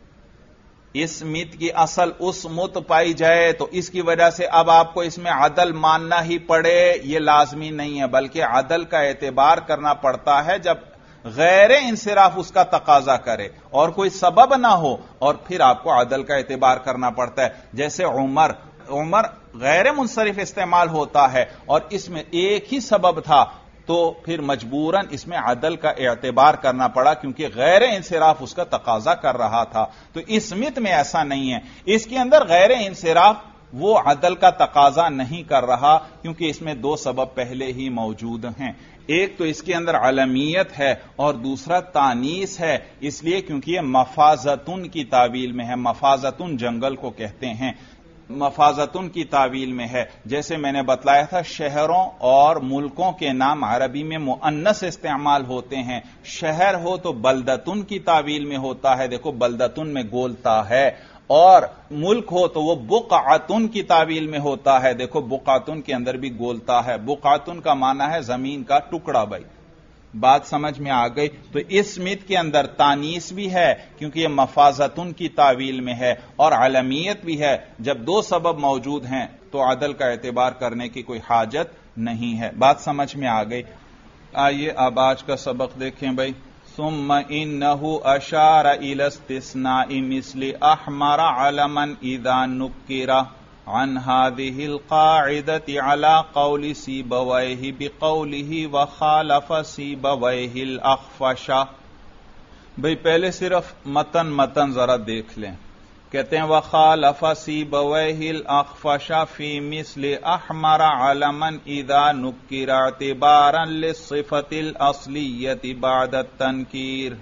اسمت کی اصل اسمت پائی جائے تو اس کی وجہ سے اب آپ کو اس میں عدل ماننا ہی پڑے، یہ لازمی نہیں ہے، بلکہ عدل کا اعتبار کرنا پڑتا ہے جب غیر انصراف اس کا تقاضا کرے اور کوئی سبب نہ ہو، اور پھر آپ کو عدل کا اعتبار کرنا پڑتا ہے، جیسے عمر غیر منصرف استعمال ہوتا ہے اور اس میں ایک ہی سبب تھا تو پھر مجبوراً اس میں عدل کا اعتبار کرنا پڑا کیونکہ غیر انصراف اس کا تقاضا کر رہا تھا، تو اسمت میں ایسا نہیں ہے، اس کے اندر غیر انصراف وہ عدل کا تقاضا نہیں کر رہا کیونکہ اس میں دو سبب پہلے ہی موجود ہیں، ایک تو اس کے اندر علمیت ہے اور دوسرا تانیث ہے، اس لیے کیونکہ یہ مفازتن کی تعویل میں ہے، مفازتن جنگل کو کہتے ہیں، مفازتن کی تعویل میں ہے. جیسے میں نے بتلایا تھا شہروں اور ملکوں کے نام عربی میں مؤنث استعمال ہوتے ہیں. شہر ہو تو بلدتن کی تعویل میں ہوتا ہے، دیکھو بلدتن میں گولتا ہے، اور ملک ہو تو وہ بقعتن کی تعویل میں ہوتا ہے، دیکھو بقعتن کے اندر بھی گولتا ہے. بقعتن کا معنی ہے زمین کا ٹکڑا. بھائی بات سمجھ میں آ گئی؟ تو اس مت کے اندر تانیث بھی ہے کیونکہ یہ مفازتن کی تعویل میں ہے، اور علمیت بھی ہے. جب دو سبب موجود ہیں تو عدل کا اعتبار کرنے کی کوئی حاجت نہیں ہے. بات سمجھ میں آ گئی؟ آئیے اب آج کا سبق دیکھیں. بھائی ثم انه اشار الى استثناء مثل احمر علما اذا نكر عن هذه القاعدة على قول سيبويه بقوله وخالف سيبويه الأخفش. بھئی پہلے صرف متن ذرا دیکھ لیں. کہتے ہیں وخالف سيبويه الأخفش في مثل احمر علما اذا نكر اعتبارا للصفة الأصلية بعد التنكير.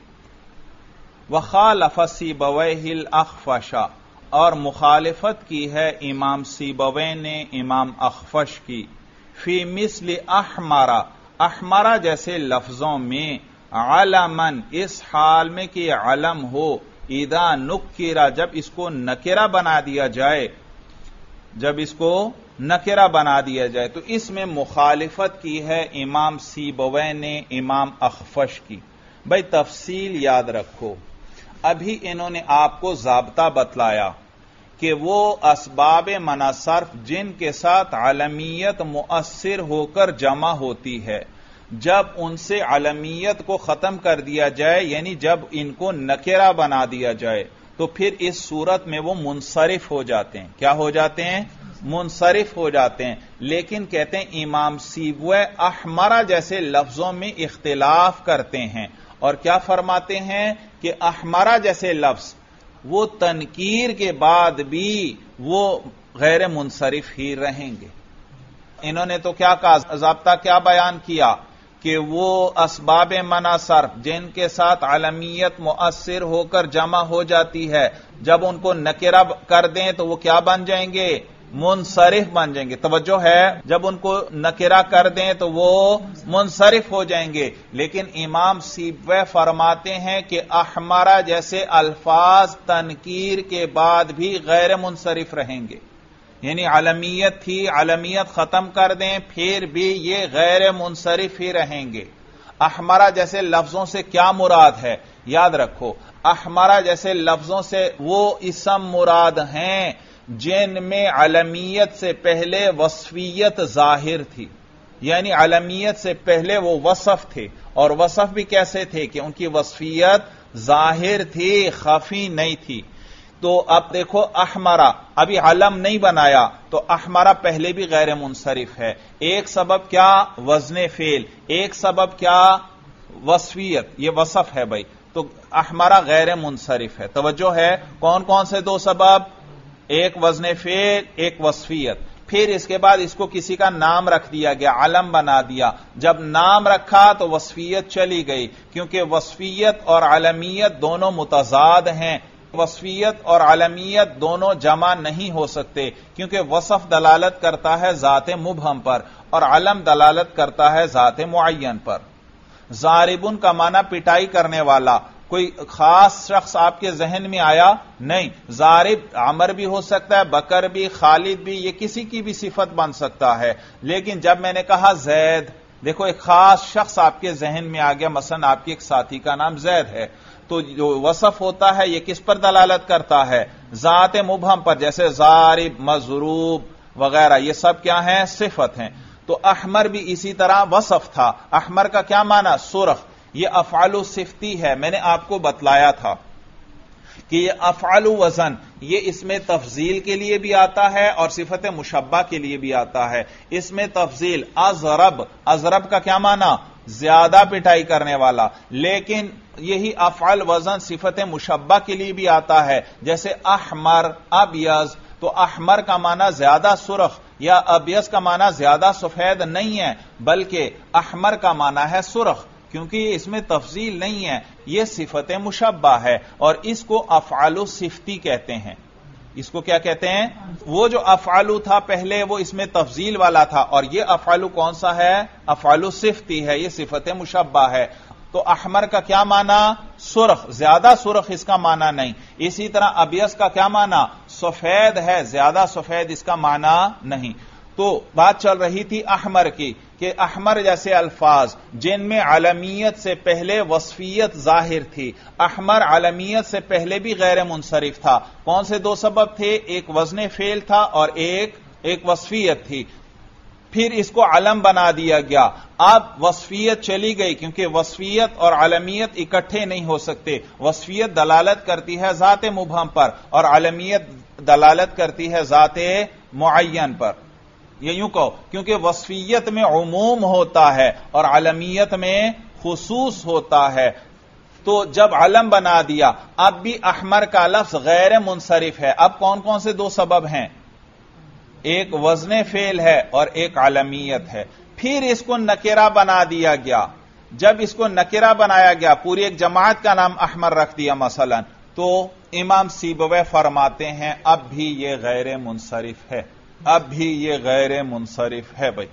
وخالف سيبويه الأخفش، اور مخالفت کی ہے امام سیبوی نے امام اخفش کی. فی مثل احمرا، احمرا جیسے لفظوں میں، علمن اس حال میں کہ علم ہو، اذا نکرا جب اس کو نکرہ بنا دیا جائے، تو اس میں مخالفت کی ہے امام سیبوی نے امام اخفش کی. بھئی تفصیل یاد رکھو، ابھی انہوں نے آپ کو ضابطہ بتلایا کہ وہ اسباب منع صرف جن کے ساتھ علمیت مؤثر ہو کر جمع ہوتی ہے، جب ان سے علمیت کو ختم کر دیا جائے، یعنی جب ان کو نکرہ بنا دیا جائے، تو پھر اس صورت میں وہ منصرف ہو جاتے ہیں. کیا ہو جاتے ہیں؟ منصرف ہو جاتے ہیں. لیکن کہتے ہیں امام سیبوی احمرہ جیسے لفظوں میں اختلاف کرتے ہیں، اور کیا فرماتے ہیں کہ احمرہ جیسے لفظ وہ تنکیر کے بعد بھی وہ غیر منصرف ہی رہیں گے. انہوں نے تو کیا کہا، ضابطہ کیا بیان کیا کہ وہ اسباب منع صرف جن کے ساتھ علمیت مؤثر ہو کر جمع ہو جاتی ہے، جب ان کو نکرہ کر دیں تو وہ کیا بن جائیں گے؟ منصرف بن جائیں گے. توجہ ہے، جب ان کو نکرہ کر دیں تو وہ منصرف ہو جائیں گے. لیکن امام سیبوی فرماتے ہیں کہ احمرہ جیسے الفاظ تنکیر کے بعد بھی غیر منصرف رہیں گے. یعنی علمیت تھی، علمیت ختم کر دیں پھر بھی یہ غیر منصرف ہی رہیں گے. احمرہ جیسے لفظوں سے کیا مراد ہے؟ یاد رکھو، احمرہ جیسے لفظوں سے وہ اسم مراد ہیں جن میں علمیت سے پہلے وصفیت ظاہر تھی. یعنی علمیت سے پہلے وہ وصف تھے، اور وصف بھی کیسے تھے کہ ان کی وصفیت ظاہر تھی، خفی نہیں تھی. تو اب دیکھو احمرہ ابھی علم نہیں بنایا تو احمرہ پہلے بھی غیر منصرف ہے. ایک سبب کیا؟ وزن فعل. ایک سبب کیا؟ وصفیت. یہ وصف ہے بھائی، تو احمرہ غیر منصرف ہے. توجہ ہے، کون کون سے دو سبب؟ ایک وزن فعل، ایک وصفیت. پھر اس کے بعد اس کو کسی کا نام رکھ دیا گیا، علم بنا دیا. جب نام رکھا تو وصفیت چلی گئی، کیونکہ وصفیت اور علمیت دونوں متضاد ہیں. وصفیت اور علمیت دونوں جمع نہیں ہو سکتے، کیونکہ وصف دلالت کرتا ہے ذات مبہم پر اور علم دلالت کرتا ہے ذات معین پر. ضاربن کا معنی پٹائی کرنے والا. کوئی خاص شخص آپ کے ذہن میں آیا؟ نہیں. ضارب عمر بھی ہو سکتا ہے، بکر بھی، خالد بھی، یہ کسی کی بھی صفت بن سکتا ہے. لیکن جب میں نے کہا زید، دیکھو ایک خاص شخص آپ کے ذہن میں آ گیا، مثلا آپ کے ایک ساتھی کا نام زید ہے، تو جو وصف ہوتا ہے یہ کس پر دلالت کرتا ہے؟ ذات مبہم پر. جیسے ضارب، مضروب وغیرہ، یہ سب کیا ہیں؟ صفت ہیں. تو احمر بھی اسی طرح وصف تھا. احمر کا کیا معنی؟ سرخ. یہ افعال صفتی ہے. میں نے آپ کو بتلایا تھا کہ یہ افعال وزن یہ اس میں تفضیل کے لیے بھی آتا ہے اور صفت مشبہ کے لیے بھی آتا ہے. اس میں تفضیل اضرب، اضرب کا کیا معنی؟ زیادہ پٹائی کرنے والا. لیکن یہی افعال وزن صفت مشبہ کے لیے بھی آتا ہے. جیسے احمر، ابیض، تو احمر کا معنی زیادہ سرخ یا ابیض کا معنی زیادہ سفید نہیں ہے، بلکہ احمر کا معنی ہے سرخ، کیونکہ اس میں تفضیل نہیں ہے، یہ صفت مشبہ ہے اور اس کو افعال صفتی کہتے ہیں. اس کو کیا کہتے ہیں؟ وہ جو افعلو تھا پہلے وہ اس میں تفضیل والا تھا، اور یہ افعلو کون سا ہے؟ افعلو صفتی ہے، یہ صفت مشبہ ہے۔ تو احمر کا کیا معنی؟ سرخ، زیادہ سرخ اس کا معنی نہیں۔ اسی طرح ابیض کا کیا معنی؟ سفید ہے، زیادہ سفید اس کا معنی نہیں۔ تو بات چل رہی تھی احمر کی کہ احمر جیسے الفاظ جن میں علمیت سے پہلے وصفیت ظاہر تھی، احمر علمیت سے پہلے بھی غیر منصرف تھا۔ کون سے دو سبب تھے؟ ایک وزن فعل تھا اور ایک وصفیت تھی۔ پھر اس کو علم بنا دیا گیا۔ اب وصفیت چلی گئی کیونکہ وصفیت اور علمیت اکٹھے نہیں ہو سکتے۔ وصفیت دلالت کرتی ہے ذات مبہم پر اور علمیت دلالت کرتی ہے ذات معین پر۔ یہ یوں کہو کیونکہ وصفیت میں عموم ہوتا ہے اور علمیت میں خصوص ہوتا ہے۔ تو جب علم بنا دیا اب بھی احمر کا لفظ غیر منصرف ہے۔ اب کون کون سے دو سبب ہیں؟ ایک وزن فعل ہے اور ایک علمیت ہے۔ پھر اس کو نکرہ بنا دیا گیا۔ جب اس کو نکرہ بنایا گیا، پوری ایک جماعت کا نام احمر رکھ دیا مثلا، تو امام سیبویہ فرماتے ہیں اب بھی یہ غیر منصرف ہے، اب بھی یہ غیر منصرف ہے بھائی۔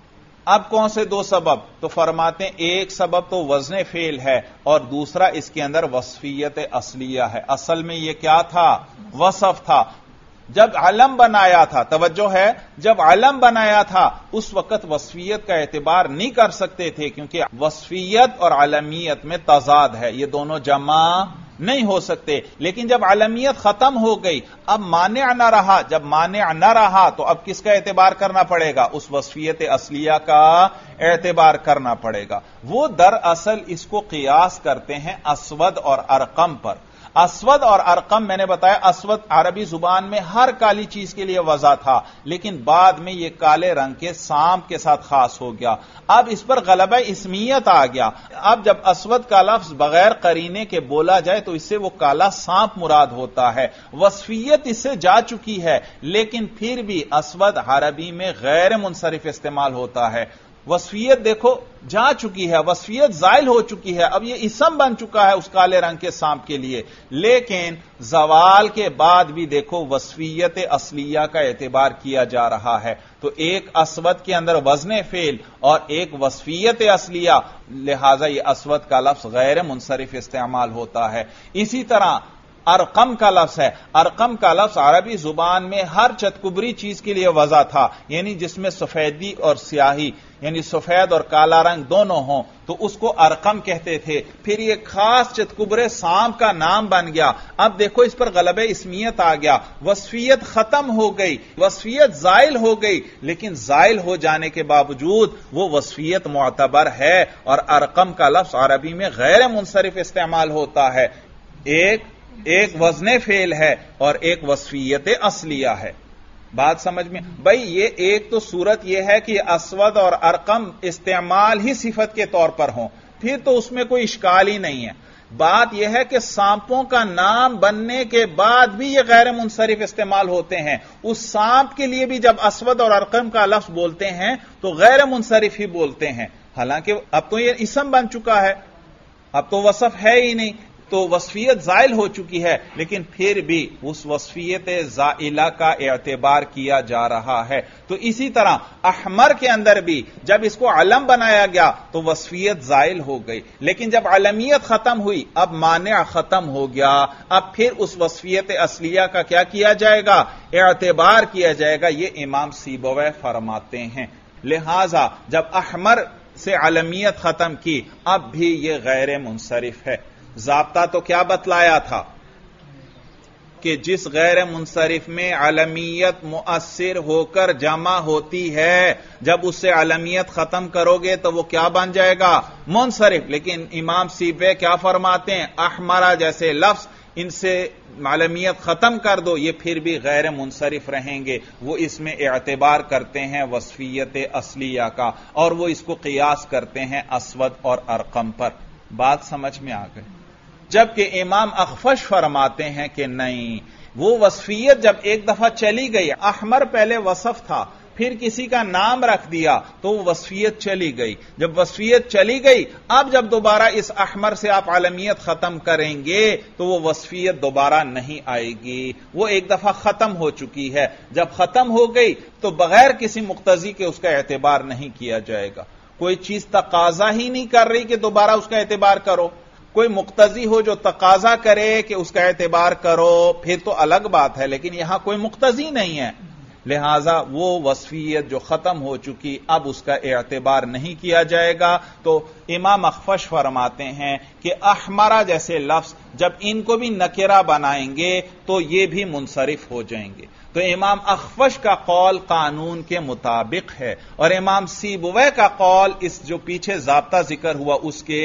اب کون سے دو سبب؟ تو فرماتے ہیں ایک سبب تو وزن فعل ہے اور دوسرا اس کے اندر وصفیت اصلیہ ہے۔ اصل میں یہ کیا تھا؟ وصف تھا۔ جب علم بنایا تھا، توجہ ہے، جب علم بنایا تھا اس وقت وصفیت کا اعتبار نہیں کر سکتے تھے کیونکہ وصفیت اور علمیت میں تضاد ہے، یہ دونوں جمع نہیں ہو سکتے۔ لیکن جب علمیت ختم ہو گئی اب مانع نہ رہا، جب مانع نہ رہا تو اب کس کا اعتبار کرنا پڑے گا؟ اس وصفیت اصلیہ کا اعتبار کرنا پڑے گا۔ وہ دراصل اس کو قیاس کرتے ہیں اسود اور ارقم پر۔ اسود اور ارقم میں نے بتایا، اسود عربی زبان میں ہر کالی چیز کے لیے وضع تھا، لیکن بعد میں یہ کالے رنگ کے سانپ کے ساتھ خاص ہو گیا۔ اب اس پر غلبہ اسمیت آ گیا۔ اب جب اسود کا لفظ بغیر قرینے کے بولا جائے تو اس سے وہ کالا سانپ مراد ہوتا ہے۔ وصفیت اس سے جا چکی ہے لیکن پھر بھی اسود عربی میں غیر منصرف استعمال ہوتا ہے۔ وصفیت دیکھو جا چکی ہے، وصفیت زائل ہو چکی ہے، اب یہ اسم بن چکا ہے اس کالے رنگ کے سانپ کے لیے، لیکن زوال کے بعد بھی دیکھو وصفیت اصلیہ کا اعتبار کیا جا رہا ہے۔ تو ایک اسود کے اندر وزن فعل اور ایک وصفیت اصلیہ، لہذا یہ اسود کا لفظ غیر منصرف استعمال ہوتا ہے۔ اسی طرح ارقم کا لفظ ہے، ارقم کا لفظ عربی زبان میں ہر چتکبری چیز کے لیے وضع تھا، یعنی جس میں سفیدی اور سیاہی، یعنی سفید اور کالا رنگ دونوں ہوں تو اس کو ارقم کہتے تھے۔ پھر یہ خاص چتکبرے سانپ کا نام بن گیا۔ اب دیکھو اس پر غلبہ اسمیت آ گیا، وصفیت ختم ہو گئی، وصفیت زائل ہو گئی، لیکن زائل ہو جانے کے باوجود وہ وصفیت معتبر ہے اور ارقم کا لفظ عربی میں غیر منصرف استعمال ہوتا ہے۔ ایک وزن فعل ہے اور ایک وصفیت اصلیہ ہے۔ بات سمجھ میں؟ بھائی یہ ایک تو صورت یہ ہے کہ اسود اور ارقم استعمال ہی صفت کے طور پر ہوں، پھر تو اس میں کوئی اشکال ہی نہیں ہے۔ بات یہ ہے کہ سانپوں کا نام بننے کے بعد بھی یہ غیر منصرف استعمال ہوتے ہیں۔ اس سانپ کے لیے بھی جب اسود اور ارقم کا لفظ بولتے ہیں تو غیر منصرف ہی بولتے ہیں، حالانکہ اب تو یہ اسم بن چکا ہے، اب تو وصف ہے ہی نہیں، تو وصفیت زائل ہو چکی ہے، لیکن پھر بھی اس وصفیت زائلہ کا اعتبار کیا جا رہا ہے۔ تو اسی طرح احمر کے اندر بھی جب اس کو علم بنایا گیا تو وصفیت زائل ہو گئی، لیکن جب علمیت ختم ہوئی اب مانع ختم ہو گیا، اب پھر اس وصفیت اصلیہ کا کیا کیا جائے گا؟ اعتبار کیا جائے گا، یہ امام سیبویہ فرماتے ہیں۔ لہذا جب احمر سے علمیت ختم کی اب بھی یہ غیر منصرف ہے۔ ضابطہ تو کیا بتلایا تھا کہ جس غیر منصرف میں علمیت مؤثر ہو کر جمع ہوتی ہے، جب اس سے علمیت ختم کرو گے تو وہ کیا بن جائے گا؟ منصرف۔ لیکن امام سیبویہ کیا فرماتے ہیں؟ احمرہ جیسے لفظ ان سے علمیت ختم کر دو یہ پھر بھی غیر منصرف رہیں گے۔ وہ اس میں اعتبار کرتے ہیں وصفیت اصلیہ کا اور وہ اس کو قیاس کرتے ہیں اسود اور ارقم پر۔ بات سمجھ میں آ گئی؟ جبکہ امام اخفش فرماتے ہیں کہ نہیں، وہ وصفیت جب ایک دفعہ چلی گئی، احمر پہلے وصف تھا، پھر کسی کا نام رکھ دیا تو وہ وصفیت چلی گئی. جب وصفیت چلی گئی، اب جب دوبارہ اس احمر سے آپ عالمیت ختم کریں گے تو وہ وصفیت دوبارہ نہیں آئے گی، وہ ایک دفعہ ختم ہو چکی ہے. جب ختم ہو گئی تو بغیر کسی مقتضی کے اس کا اعتبار نہیں کیا جائے گا. کوئی چیز تقاضا ہی نہیں کر رہی کہ دوبارہ اس کا اعتبار کرو. کوئی مقتضی ہو جو تقاضا کرے کہ اس کا اعتبار کرو پھر تو الگ بات ہے، لیکن یہاں کوئی مقتضی نہیں ہے، لہذا وہ وصفیت جو ختم ہو چکی اب اس کا اعتبار نہیں کیا جائے گا. تو امام اخفش فرماتے ہیں کہ احمرہ جیسے لفظ جب ان کو بھی نکرہ بنائیں گے تو یہ بھی منصرف ہو جائیں گے. تو امام اخفش کا قول قانون کے مطابق ہے اور امام سیبویہ کا قول اس جو پیچھے ضابطہ ذکر ہوا اس کے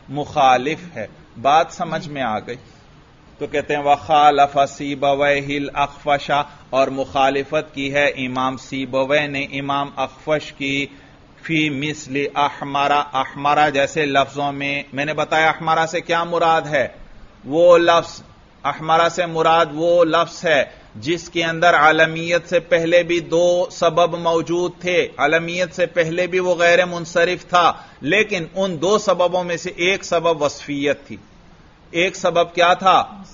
مخالف ہے. بات سمجھ میں آ گئی؟ تو کہتے ہیں وخالف سیبویہ الاخفش، اور مخالفت کی ہے امام سیبویہ نے امام اخفش کی فی مثل احمرہ، احمرہ جیسے لفظوں میں. میں نے بتایا احمرہ سے کیا مراد ہے؟ وہ لفظ، احمرہ سے مراد وہ لفظ ہے جس کے اندر عالمیت سے پہلے بھی دو سبب موجود تھے. عالمیت سے پہلے بھی وہ غیر منصرف تھا، لیکن ان دو سببوں میں سے ایک سبب وصفیت تھی. ایک سبب کیا تھا؟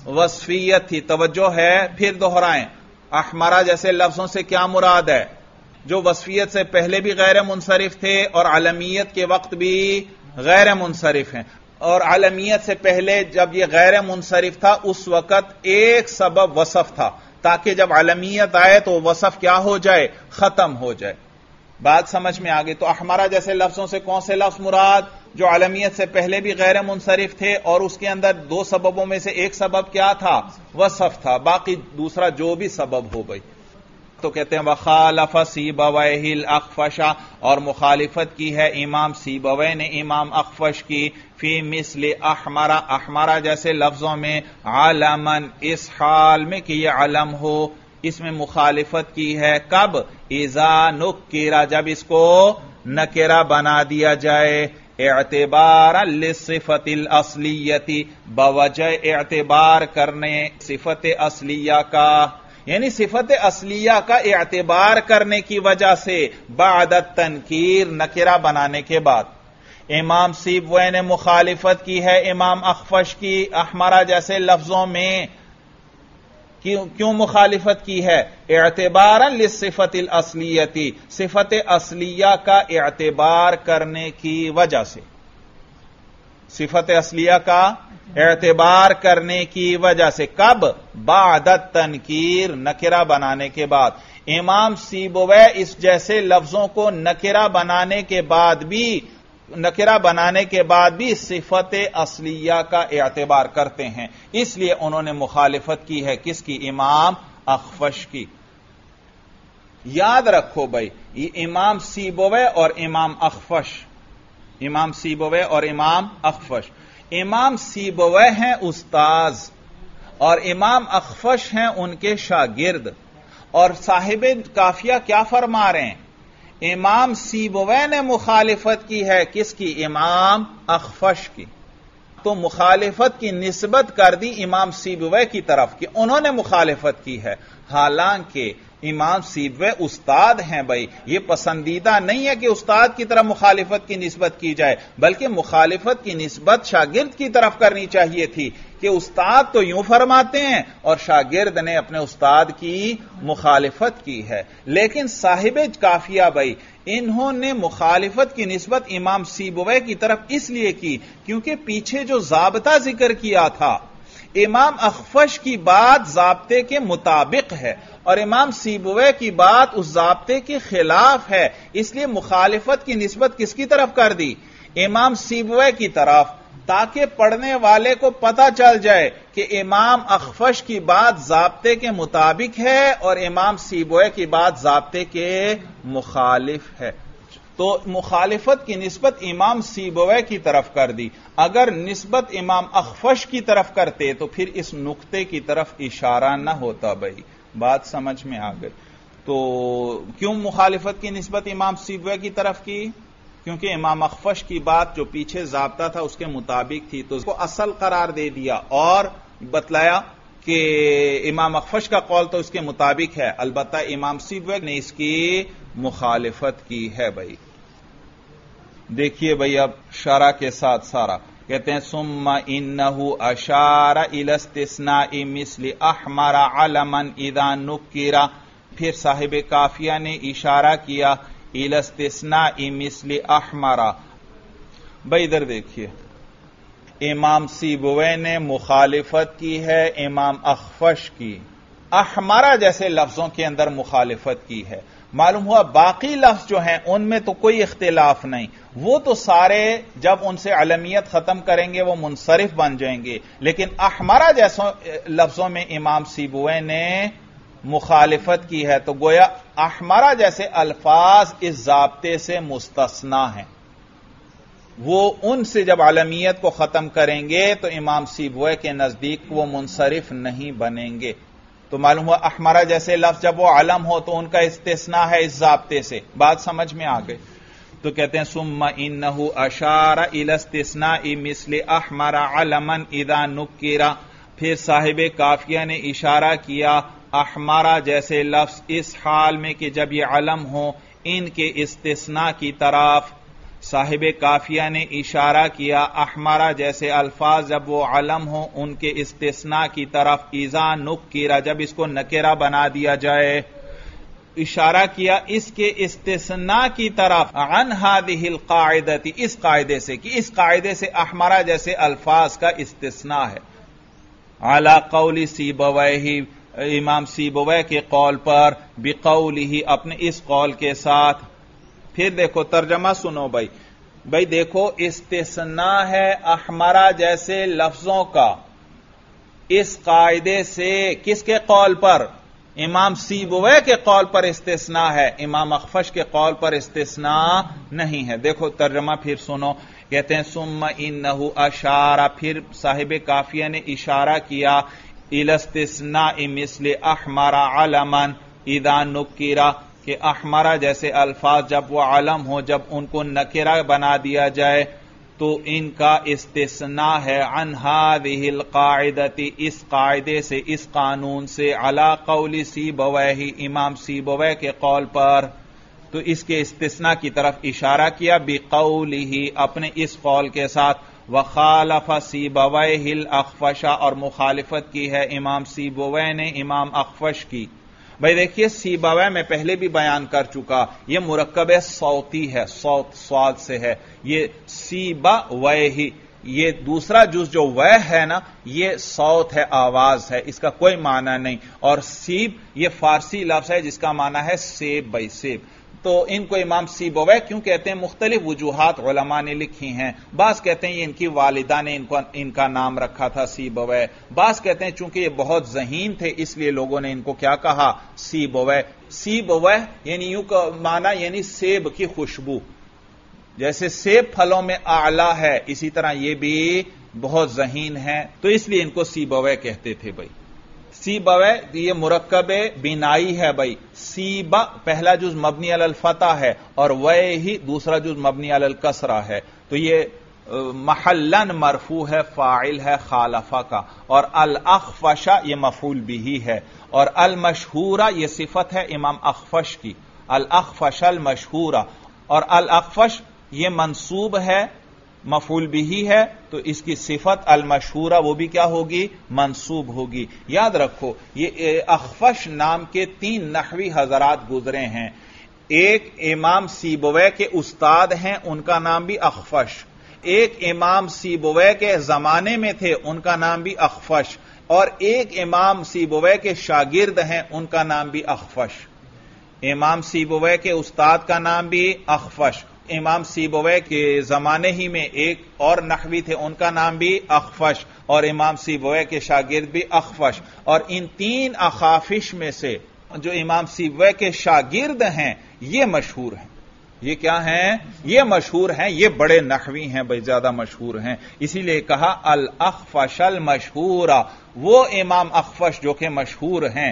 وصفیت تھی. توجہ ہے، پھر دہرائیں، احمرہ جیسے لفظوں سے کیا مراد ہے؟ جو وصفیت سے پہلے بھی غیر منصرف تھے اور عالمیت کے وقت بھی غیر منصرف ہیں. اور عالمیت سے پہلے جب یہ غیر منصرف تھا اس وقت ایک سبب وصف تھا، تاکہ جب عالمیت آئے تو وصف کیا ہو جائے؟ ختم ہو جائے. بات سمجھ میں آگئی؟ تو احمرہ جیسے لفظوں سے کون سے لفظ مراد؟ جو عالمیت سے پہلے بھی غیر منصرف تھے اور اس کے اندر دو سببوں میں سے ایک سبب کیا تھا؟ وصف تھا، باقی دوسرا جو بھی سبب ہو گئی. تو کہتے ہیں وخالف سیبویہ الاخفش، اور مخالفت کی ہے امام سیبویہ نے امام اخفش کی فی مثل احمرہ، احمرہ جیسے لفظوں میں علمن، اس حال میں کہ یہ علم ہو. اس میں مخالفت کی ہے کب؟ اذا نکرہ، جب اس کو نکرہ بنا دیا جائے، اعتبارا للصفت الاصلیت، بوجہ اعتبار کرنے صفت اصلیہ کا، یعنی صفت اصلیہ کا اعتبار کرنے کی وجہ سے بعد التنکیر، نکرہ بنانے کے بعد. امام سیبویہ نے مخالفت کی ہے امام اخفش کی احمرہ جیسے لفظوں میں. کیوں مخالفت کی ہے؟ اعتبارا للصفت الاصلیت، صفت اصلیہ کا اعتبار کرنے کی وجہ سے، صفت اصلیہ کا اعتبار کرنے کی وجہ سے. کب؟ بعد التنکیر، نکرہ بنانے کے بعد. امام سیبویہ اس جیسے لفظوں کو نکرہ بنانے کے بعد بھی صفت اصلیہ کا اعتبار کرتے ہیں، اس لیے انہوں نے مخالفت کی ہے کس کی؟ امام اخفش کی. یاد رکھو بھائی، یہ امام سیبویہ اور امام اخفش، امام سیبویہ اور امام اخفش. امام سیبویہ ہیں استاذ اور امام اخفش ہیں ان کے شاگرد. اور صاحب کافیہ کیا فرما رہے ہیں؟ امام سیبویہ نے مخالفت کی ہے کس کی؟ امام اخفش کی. تو مخالفت کی نسبت کر دی امام سیبویہ کی طرف کہ انہوں نے مخالفت کی ہے، حالانکہ امام سیبویہ استاد ہیں. بھائی یہ پسندیدہ نہیں ہے کہ استاد کی طرف مخالفت کی نسبت کی جائے، بلکہ مخالفت کی نسبت شاگرد کی طرف کرنی چاہیے تھی کہ استاد تو یوں فرماتے ہیں اور شاگرد نے اپنے استاد کی مخالفت کی ہے. لیکن صاحب کافیہ بھائی انہوں نے مخالفت کی نسبت امام سیبویہ کی طرف اس لیے کی کیونکہ پیچھے جو ضابطہ ذکر کیا تھا امام اخفش کی بات ضابطے کے مطابق ہے اور امام سیبویہ کی بات اس ضابطے کے خلاف ہے، اس لیے مخالفت کی نسبت کس کی طرف کر دی؟ امام سیبویہ کی طرف، تاکہ پڑھنے والے کو پتہ چل جائے کہ امام اخفش کی بات ضابطے کے مطابق ہے اور امام سیبویہ کی بات ضابطے کے مخالف ہے. تو مخالفت کی نسبت امام سیبویہ کی طرف کر دی. اگر نسبت امام اخفش کی طرف کرتے تو پھر اس نقطے کی طرف اشارہ نہ ہوتا. بھائی بات سمجھ میں آ گئی؟ تو کیوں مخالفت کی نسبت امام سیبویہ کی طرف کی؟ کیونکہ امام اخفش کی بات جو پیچھے ضابطہ تھا اس کے مطابق تھی، تو اس کو اصل قرار دے دیا اور بتلایا کہ امام اخفش کا قول تو اس کے مطابق ہے، البتہ امام سیبویہ نے اس کی مخالفت کی ہے بھائی. دیکھیے بھائی اب شرح کے ساتھ سارا کہتے ہیں ثم انہ اشار الی استثناء مثل احمر علما اذا نکر، پھر صاحب کافیہ نے اشارہ کیا الی استثناء مثل احمر. بھائی ادھر دیکھیے امام سیبویہ نے مخالفت کی ہے امام اخفش کی، احمرہ جیسے لفظوں کے اندر مخالفت کی ہے. معلوم ہوا باقی لفظ جو ہیں ان میں تو کوئی اختلاف نہیں، وہ تو سارے جب ان سے علمیت ختم کریں گے وہ منصرف بن جائیں گے، لیکن احمرہ جیسے لفظوں میں امام سیبویہ نے مخالفت کی ہے، تو گویا احمرہ جیسے الفاظ اس ضابطے سے مستثنا ہیں. وہ ان سے جب علمیت کو ختم کریں گے تو امام سیبویہ کے نزدیک وہ منصرف نہیں بنیں گے. تو معلوم ہوا احمرہ جیسے لفظ جب وہ علم ہو تو ان کا استثناء ہے اس ضابطے سے. بات سمجھ میں آ گئی؟ تو کہتے ہیں ثم انہ اشار الی استثناء مثل احمر علما اذا نکر، پھر صاحب کافیہ نے اشارہ کیا احمرہ جیسے لفظ اس حال میں کہ جب یہ علم ہو ان کے استثناء کی طرف. صاحب کافیہ نے اشارہ کیا احمرہ جیسے الفاظ جب وہ علم ہوں ان کے استثناء کی طرف اذا نکر، جب اس کو نکرہ بنا دیا جائے. اشارہ کیا اس کے استثناء کی طرف عن هذه القاعدۃ، اس قاعدے سے کہ اس قاعدے سے احمرہ جیسے الفاظ کا استثناء ہے. علی قول سیبویہ، امام سیبویہ کے قول پر، بقولہ اپنے اس قول کے ساتھ. پھر دیکھو ترجمہ سنو بھائی دیکھو استثناء ہے احمرہ جیسے لفظوں کا اس قاعدے سے، کس کے قول پر؟ امام سیبویہ کے قول پر استثناء ہے، امام اخفش کے قول پر استثناء نہیں ہے. دیکھو ترجمہ پھر سنو، کہتے ہیں ثم انہ اشار، پھر صاحب کافیہ نے اشارہ کیا الی استثناء مثل احمر علما اذا نکر، کہ احمرہ جیسے الفاظ جب وہ علم ہو جب ان کو نکرہ بنا دیا جائے تو ان کا استثناء ہے عن هذه القاعدۃ، اس قاعدے سے، اس قانون سے، علی قول سیبویہ، امام سیبویہ کے قول پر. تو اس کے استثناء کی طرف اشارہ کیا بقولہ اپنے اس قول کے ساتھ. وخالف سیبویہ الاخفش، اور مخالفت کی ہے امام سیبویہ نے امام اخفش کی. بھائی دیکھیے سیبویہ میں پہلے بھی بیان کر چکا، یہ مرکب صوتی ہے، صوت صاد سے ہے، یہ سیبویہ، یہ دوسرا جز جو وے ہے نا یہ صوت ہے، آواز ہے، اس کا کوئی معنی نہیں. اور سیب یہ فارسی لفظ ہے جس کا معنی ہے سیب، بھائی سیب. تو ان کو امام سیبویہ کیوں کہتے ہیں؟ مختلف وجوہات علماء نے لکھی ہیں. بعض کہتے ہیں یہ ان کی والدہ نے ان کا نام رکھا تھا سیبویہ، بعض کہتے ہیں چونکہ یہ بہت ذہین تھے اس لیے لوگوں نے ان کو کیا کہا؟ سیبویہ. سیبویہ یعنی یوں کا معنی یعنی سیب کی خوشبو، جیسے سیب پھلوں میں اعلی ہے اسی طرح یہ بھی بہت ذہین ہے، تو اس لیے ان کو سیبویہ کہتے تھے. بھائی سیبویہ یہ مرکب بینائی ہے. بھائی سیبا پہلا جز مبنی علی الفتح ہے اور ویہ دوسرا جز مبنی علی الکسرہ ہے، تو یہ محلن مرفوع ہے، فاعل ہے خالفہ کا. اور الاخفش یہ مفعول بھی ہے، اور المشہورہ یہ صفت ہے امام اخفش کی، الاخفش المشہورہ. اور الاخفش یہ منصوب ہے، مفعول بھی ہے، تو اس کی صفت المشہورہ وہ بھی کیا ہوگی؟ منصوب ہوگی. یاد رکھو یہ اخفش نام کے 3 نحوی حضرات گزرے ہیں. ایک امام سیبویہ کے استاد ہیں ان کا نام بھی اخفش، ایک امام سیبویہ کے زمانے میں تھے ان کا نام بھی اخفش، اور ایک امام سیبویہ کے شاگرد ہیں ان کا نام بھی اخفش. امام سیبویہ کے استاد کا نام بھی اخفش، امام سیبویہ کے زمانے ہی میں ایک اور نحوی تھے ان کا نام بھی اخفش، اور امام سیبویہ کے شاگرد بھی اخفش. اور ان 3 اخافش میں سے جو امام سیبویہ کے شاگرد ہیں یہ مشہور ہیں. یہ کیا ہیں؟ یہ مشہور ہیں، یہ بڑے نحوی ہیں بھائی، زیادہ مشہور ہیں. اسی لیے کہا الاخفش المشہور، وہ امام اخفش جو کہ مشہور ہیں.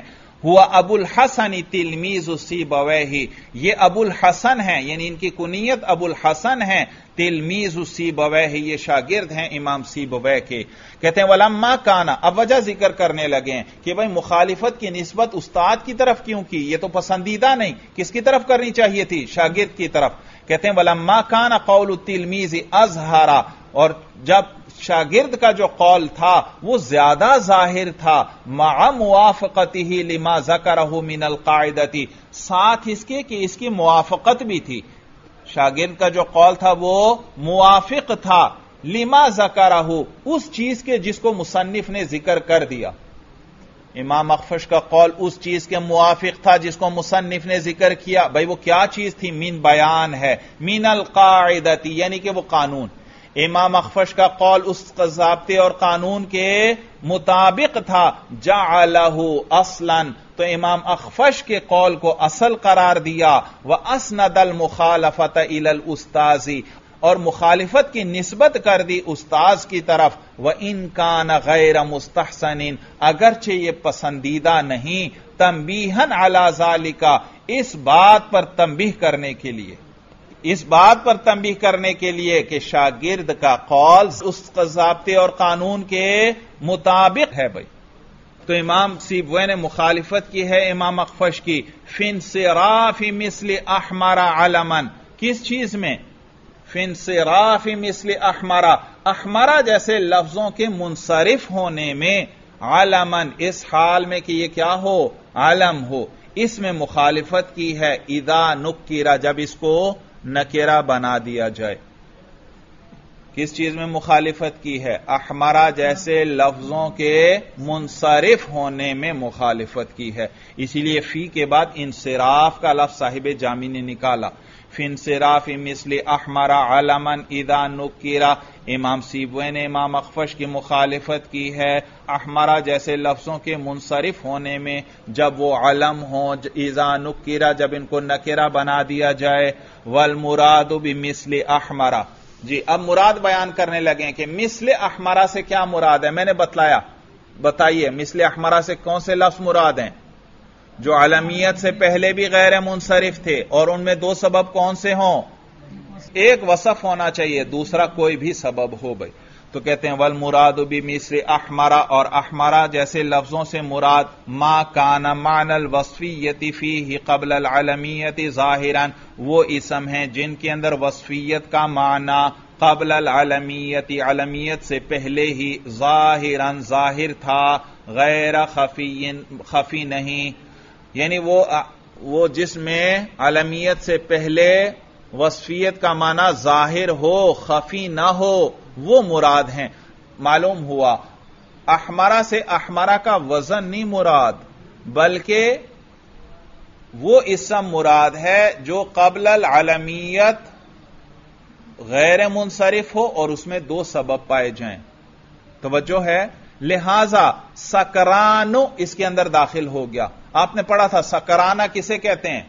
ہوا ابو الحسن تلمیذ سیبویہ، یہ ابو الحسن ہیں، یعنی ان کی کنیت ابو الحسن ہیں، تلمیذ سیبویہ، یہ شاگرد ہیں امام سیبویہ کے۔ کہتے ہیں ولما کانا، اب وجہ ذکر کرنے لگے ہیں کہ بھئی مخالفت کی نسبت استاد کی طرف کیوں کی؟ یہ تو پسندیدہ نہیں، کس کی طرف کرنی چاہیے تھی؟ شاگرد کی طرف۔ کہتے ہیں ولما کانا قول التلمیذ اظہر، اور جب شاگرد کا جو قول تھا وہ زیادہ ظاہر تھا، مع موافقتہ لما ذکرہ من القاعدۃ، ساتھ اس کے کہ اس کی موافقت بھی تھی، شاگرد کا جو قول تھا وہ موافق تھا لما ذکرہ، اس چیز کے جس کو مصنف نے ذکر کر دیا۔ امام اخفش کا قول اس چیز کے موافق تھا جس کو مصنف نے ذکر کیا۔ بھئی وہ کیا چیز تھی؟ من بیان ہے، من القاعدۃ، یعنی کہ وہ قانون۔ امام اخفش کا قول اس ضابطے اور قانون کے مطابق تھا، جعلہ اصلا، تو امام اخفش کے قول کو اصل قرار دیا، واسند المخالفۃ الی الاستاذ، اور مخالفت کی نسبت کر دی استاذ کی طرف، وان کان غیر مستحسن، اگرچہ یہ پسندیدہ نہیں، تنبیہا علی ذالک، اس بات پر تنبیہ کرنے کے لیے، اس بات پر تنبیہ کرنے کے لیے کہ شاگرد کا قول اس ضابطے اور قانون کے مطابق ہے۔ بھائی تو امام سیبویہ نے مخالفت کی ہے امام اخفش کی، فی انصراف مثل احمر علما، کس چیز میں؟ فی انصراف مثل احمر، احمرہ جیسے لفظوں کے منصرف ہونے میں، علما اس حال میں کہ یہ کیا ہو؟ علم ہو، اس میں مخالفت کی ہے، اذا نکرہ جب اس کو نکرہ بنا دیا جائے۔ کس چیز میں مخالفت کی ہے؟ احمرہ جیسے لفظوں کے منصرف ہونے میں مخالفت کی ہے، اسی لیے فی کے بعد انصراف کا لفظ صاحب جامی نے نکالا، فی انصراف مثل احمرہ علما اذا نکرہ۔ امام سیبویہ نے امام اخفش کی مخالفت کی ہے احمرہ جیسے لفظوں کے منصرف ہونے میں جب وہ علم ہوں، اذا نکرہ جب ان کو نکرہ بنا دیا جائے، والمراد بمثل احمرہ۔ جی اب مراد بیان کرنے لگے کہ مثل احمرہ سے کیا مراد ہے؟ میں نے بتلایا، بتائیے مثل احمرہ سے کون سے لفظ مراد ہیں؟ جو علمیت سے پہلے بھی غیر منصرف تھے، اور ان میں دو سبب کون سے ہوں؟ ایک وصف ہونا چاہیے، دوسرا کوئی بھی سبب ہو۔ بھائی تو کہتے ہیں والمراد بمثل احمرہ، اور احمرہ جیسے لفظوں سے مراد ما کان معنی الوصفیت فیہ قبل العلمیت ظاہرا، وہ اسم ہیں جن کے اندر وصفیت کا معنی قبل العلمیت، علمیت سے پہلے ہی، ظاہرا ظاہر تھا، غیر خفی نہیں، یعنی وہ جس میں علمیت سے پہلے وصفیت کا معنی ظاہر ہو، خفی نہ ہو، وہ مراد ہیں۔ معلوم ہوا احمرہ سے احمرہ کا وزن نہیں مراد، بلکہ وہ اسم مراد ہے جو قبل العلمیت غیر منصرف ہو اور اس میں دو سبب پائے جائیں۔ توجہ ہے؟ لہذا سکرانو اس کے اندر داخل ہو گیا۔ آپ نے پڑھا تھا سکرانہ کسے کہتے ہیں؟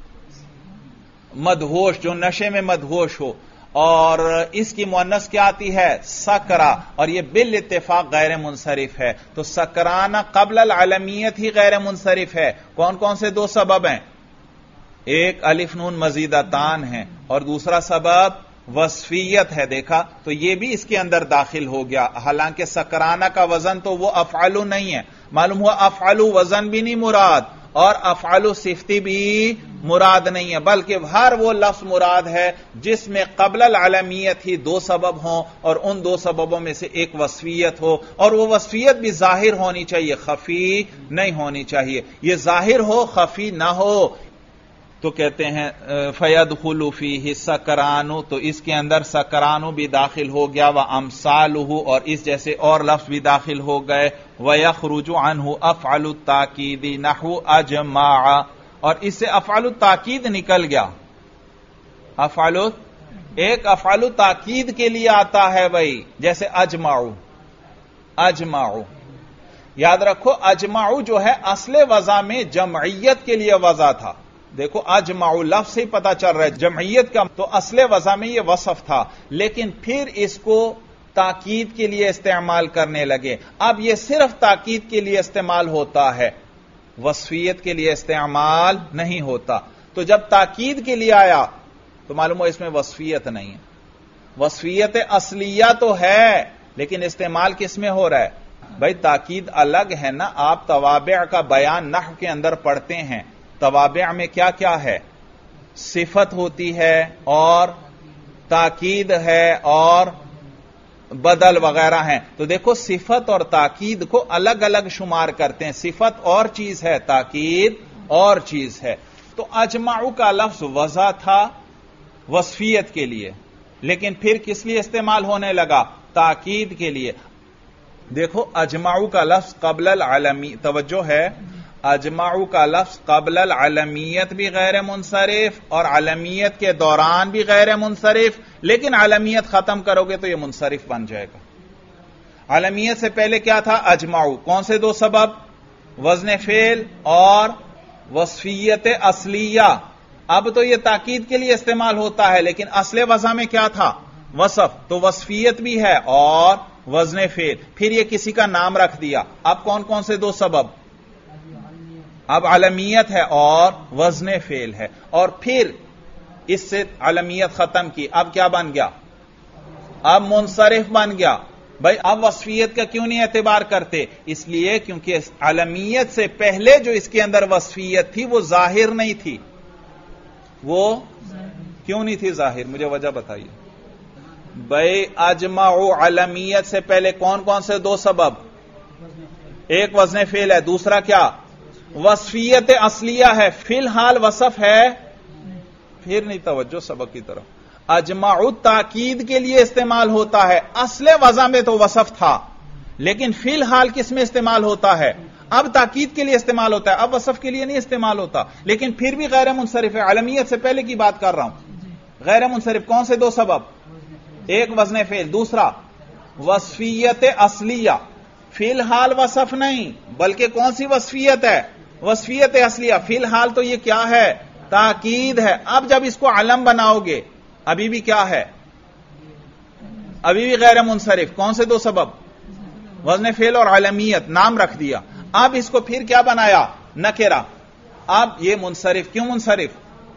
مدہوش، جو نشے میں مدہوش ہو، اور اس کی مؤنث کیا آتی ہے؟ سکرا، اور یہ بالاتفاق غیر منصرف ہے، تو سکرانہ قبل العلمیت ہی غیر منصرف ہے۔ کون کون سے دو سبب ہیں؟ ایک الف نون مزیدتان ہیں، اور دوسرا سبب وصفیت ہے، دیکھا؟ تو یہ بھی اس کے اندر داخل ہو گیا، حالانکہ سکرانہ کا وزن تو وہ افعلو نہیں ہے، معلوم ہوا افعلو وزن بھی نہیں مراد، اور افعلو صفتی بھی مراد نہیں ہے، بلکہ ہر وہ لفظ مراد ہے جس میں قبل العلمیت ہی دو سبب ہوں، اور ان دو سببوں میں سے ایک وصفیت ہو، اور وہ وصفیت بھی ظاہر ہونی چاہیے، خفی نہیں ہونی چاہیے۔ یہ ظاہر ہو، خفی نہ ہو، تو کہتے ہیں فَيَدْخُلُ فِيهِ سَكْرَانُ، تو اس کے اندر سکرانو بھی داخل ہو گیا، وَأَمْثَالُهُ، اور اس جیسے اور لفظ بھی داخل ہو گئے، وَيَخْرُجُ عَنْهُ أَفْعَلُ التَّاكِيدِ نَحْوُ أَجْمَعَ، اور اس سے افعل التاکید نکل گیا۔ ایک افعل التاکید کے لیے آتا ہے بھائی، جیسے اجمعو، اجمعو یاد رکھو، اجمعو جو ہے اصل وضع میں جمعیت کے لیے وضع تھا، دیکھو اجمعو لفظ سے ہی پتا چل رہا ہے جمعیت کا، تو اصل وضع میں یہ وصف تھا، لیکن پھر اس کو تاکید کے لیے استعمال کرنے لگے۔ اب یہ صرف تاکید کے لیے استعمال ہوتا ہے، وصفیت کے لیے استعمال نہیں ہوتا. تو جب تاکید کے لیے آیا تو معلوم ہو اس میں وصفیت نہیں ہے. وصفیت اصلیہ تو ہے لیکن استعمال کس میں ہو رہا ہے؟ بھائی تاکید الگ ہے نا. آپ توابع کا بیان نحو کے اندر پڑھتے ہیں. توابع میں کیا کیا ہے؟ صفت ہوتی ہے اور تاکید ہے اور بدل وغیرہ ہیں. تو دیکھو صفت اور تاکید کو الگ الگ شمار کرتے ہیں. صفت اور چیز ہے، تاکید اور چیز ہے. تو اجمعوا کا لفظ وضع تھا وصفیت کے لیے، لیکن پھر کس لیے استعمال ہونے لگا؟ تاکید کے لیے. دیکھو اجمعوا کا لفظ قبل العلمی، توجہ ہے، اجمعوا کا لفظ قبل العلمیت بھی غیر منصرف اور علمیت کے دوران بھی غیر منصرف، لیکن علمیت ختم کرو گے تو یہ منصرف بن جائے گا. علمیت سے پہلے کیا تھا؟ اجمعوا. کون سے دو سبب؟ وزن فعل اور وصفیت اصلیہ. اب تو یہ تاکید کے لیے استعمال ہوتا ہے لیکن اصل وضع میں کیا تھا؟ وصف. تو وصفیت بھی ہے اور وزن فعل. پھر یہ کسی کا نام رکھ دیا. اب کون کون سے دو سبب؟ اب علمیت ہے اور وزن فعل ہے. اور پھر اس سے علمیت ختم کی. اب کیا بن گیا؟ اب منصرف بن گیا. بھائی اب وصفیت کا کیوں نہیں اعتبار کرتے؟ اس لیے کیونکہ علمیت سے پہلے جو اس کے اندر وصفیت تھی وہ ظاہر نہیں تھی. وہ کیوں نہیں تھی ظاہر؟ مجھے وجہ بتائیے. بھائی اجمعوا علمیت سے پہلے کون کون سے دو سبب؟ ایک وزن فعل ہے، دوسرا کیا؟ وصفیت اصلیہ ہے. فی الحال وصف ہے. پھر نہیں توجہ سبق کی طرف. اجمعوا تاکید کے لیے استعمال ہوتا ہے. اصل وضع میں تو وصف تھا لیکن فی الحال کس میں استعمال ہوتا ہے؟ اب تاکید کے لیے استعمال ہوتا ہے، اب وصف کے لیے نہیں استعمال ہوتا. لیکن پھر بھی غیر منصرف ہے. علمیت سے پہلے کی بات کر رہا ہوں. غیر منصرف کون سے دو سبب؟ ایک وزن فعل، دوسرا وصفیت اصلیہ. فی الحال وصف نہیں بلکہ کون سی وصفیت ہے؟ وصفیت اصلیہ. فی الحال تو یہ کیا ہے؟ تاکید ہے. اب جب اس کو علم بناؤ گے ابھی بھی کیا ہے؟ ابھی بھی غیر منصرف. کون سے دو سبب؟ وزن فعل اور علمیت. نام رکھ دیا. اب اس کو پھر کیا بنایا؟ نکرہ. اب یہ منصرف. کیوں منصرف؟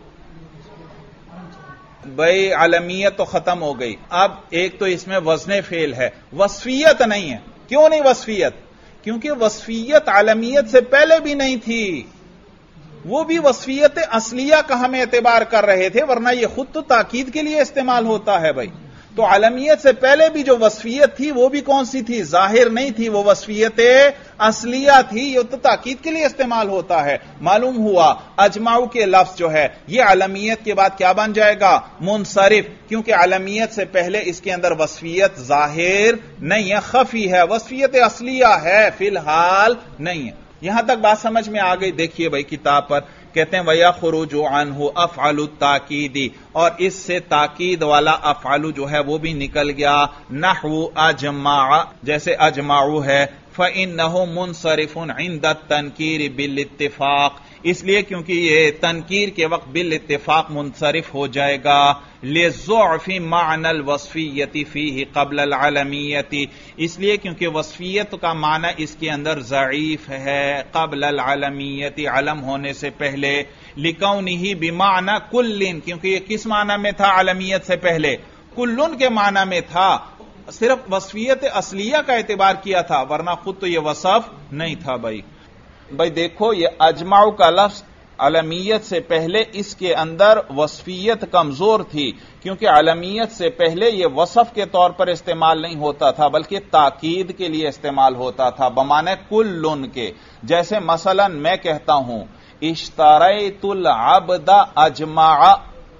بھائی علمیت تو ختم ہو گئی. اب ایک تو اس میں وزن فعل ہے، وصفیت نہیں ہے. کیوں نہیں وصفیت؟ کیونکہ وصفیت علمیت سے پہلے بھی نہیں تھی. وہ بھی وصفیت اصلیہ کا ہم اعتبار کر رہے تھے، ورنہ یہ خود تو تاکید کے لیے استعمال ہوتا ہے. بھائی تو علمیت سے پہلے بھی جو وصفیت تھی وہ بھی کون سی تھی؟ ظاہر نہیں تھی. وہ وصفیت اصلیہ تھی. یہ تو تاکید کے لیے استعمال ہوتا ہے. معلوم ہوا اجمعوا کے لفظ جو ہے یہ علمیت کے بعد کیا بن جائے گا؟ منصرف. کیونکہ علمیت سے پہلے اس کے اندر وصفیت ظاہر نہیں ہے، خفی ہے. وصفیت اصلیہ ہے، فی الحال نہیں ہے. یہاں تک بات سمجھ میں آ گئی؟ دیکھیے بھائی کتاب پر کہتے ہیں وَيَخْرُجُ عَنْهُ أَفْعَلُ التَّاكِيدِ، اور اس سے تاکید والا افعل جو ہے وہ بھی نکل گیا. نحو اجمع، جیسے اجمعوا ہے. فَإِنَّهُ مُنصَرِفٌ عِنْدَ التَّنْكِيرِ بِالاتِّفَاقِ، اس لیے کیونکہ یہ تنکیر کے وقت بالاتفاق منصرف ہو جائے گا. لِضُعْفِ مَعْنَى الْوَصْفِيَّةِ فِيهِ قَبْلَ الْعَلَمِيَّةِ، اس لیے کیونکہ وصفیت کا معنی اس کے اندر ضعیف ہے قبل العلمیت، علم ہونے سے پہلے. لِكَوْنِهِ بِمَعْنَى كُلٍّ، کیونکہ یہ کس معنی میں تھا علمیت سے پہلے؟ کلن کے معنی میں تھا. صرف وصفیت اصلیہ کا اعتبار کیا تھا ورنہ خود تو یہ وصف نہیں تھا. بھائی دیکھو یہ اجمعوا کا لفظ علمیت سے پہلے اس کے اندر وصفیت کمزور تھی، کیونکہ علمیت سے پہلے یہ وصف کے طور پر استعمال نہیں ہوتا تھا بلکہ تاکید کے لیے استعمال ہوتا تھا بمعنی کلن کے. جیسے مثلا میں کہتا ہوں اشتریت العبد اجمع،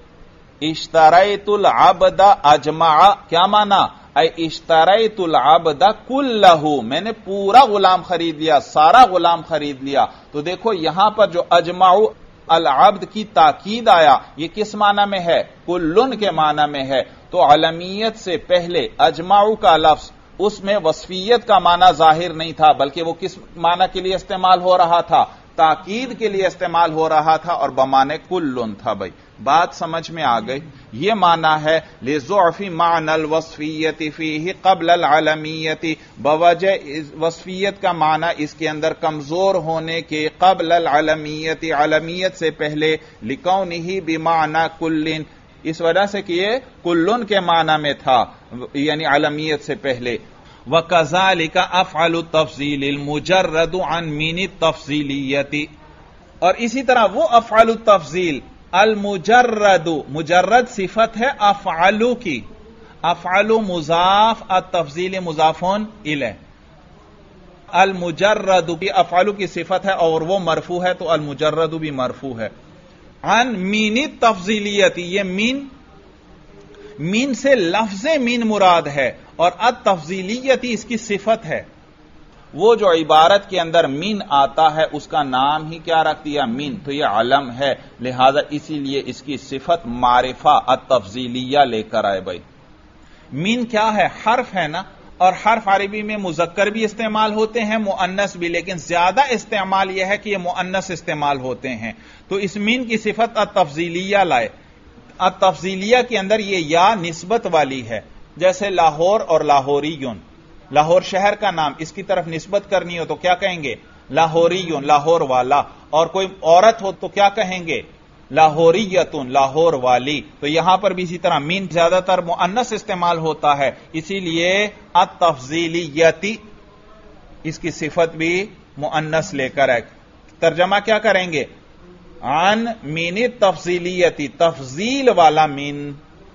اشتریت العبد اجمع کیا معنی؟ اے اشتریت العبد کلہ، میں نے پورا غلام خرید لیا، سارا غلام خرید لیا. تو دیکھو یہاں پر جو اجمعوا العبد کی تاکید آیا یہ کس معنی میں ہے؟ کلن کے معنی میں ہے. تو علمیت سے پہلے اجمعوا کا لفظ اس میں وصفیت کا معنی ظاہر نہیں تھا بلکہ وہ کس معنی کے لیے استعمال ہو رہا تھا؟ تاکید کے لیے استعمال ہو رہا تھا اور بمانے کلن تھا. بھائی بات سمجھ میں آ گئی. یہ معنی ہے لضعف معنی الوصفیت فیہ قبل العلمیت، بوجہ وصفیت کا معنی اس کے اندر کمزور ہونے کے قبل العلمیت، علمیت سے پہلے، لکونہ بمعنی کلن، اس وجہ سے کہ یہ کلن کے معنی میں تھا یعنی علمیت سے پہلے. وَكَذَلِكَ أَفْعَلُ التَّفْضِيلِ الْمُجَرَّدُ عَنْ مِنِ التَّفْضِيلِيَّةِ، اور اسی طرح وہ افعل التفضیل المجرد، مجرد صفت ہے افعلو کی، افعلو مضاف، التفضیل مضافون الیہ، المجرد بھی افعلو کی صفت ہے اور وہ مرفوع ہے تو المجرد بھی مرفوع ہے. عن مین التفضیلیت، یہ مین سے لفظ مین مراد ہے اور التفضیلیت اس کی صفت ہے. وہ جو عبارت کے اندر مین آتا ہے اس کا نام ہی کیا رکھ دیا؟ مین، تو یہ علم ہے، لہذا اسی لیے اس کی صفت معرفہ التفضیلیہ لے کر آئے. بھائی مین کیا ہے؟ حرف ہے نا، اور حرف عربی میں مذکر بھی استعمال ہوتے ہیں، مؤنث بھی، لیکن زیادہ استعمال یہ ہے کہ یہ مؤنث استعمال ہوتے ہیں. تو اس مین کی صفت التفضیلیہ لائے. التفضیلیہ کے اندر یہ یا نسبت والی ہے، جیسے لاہور اور لاہوریون، لاہور شہر کا نام، اس کی طرف نسبت کرنی ہو تو کیا کہیں گے؟ لاہوریون، لاہور والا. اور کوئی عورت ہو تو کیا کہیں گے؟ لاہوریتن، لاہور والی. تو یہاں پر بھی اسی طرح مین زیادہ تر مؤنث استعمال ہوتا ہے، اسی لیے التفضیلیتی اس کی صفت بھی مؤنث لے کر ہے. ترجمہ کیا کریں گے؟ عن مین التفضیلیتی، تفضیل والا مین.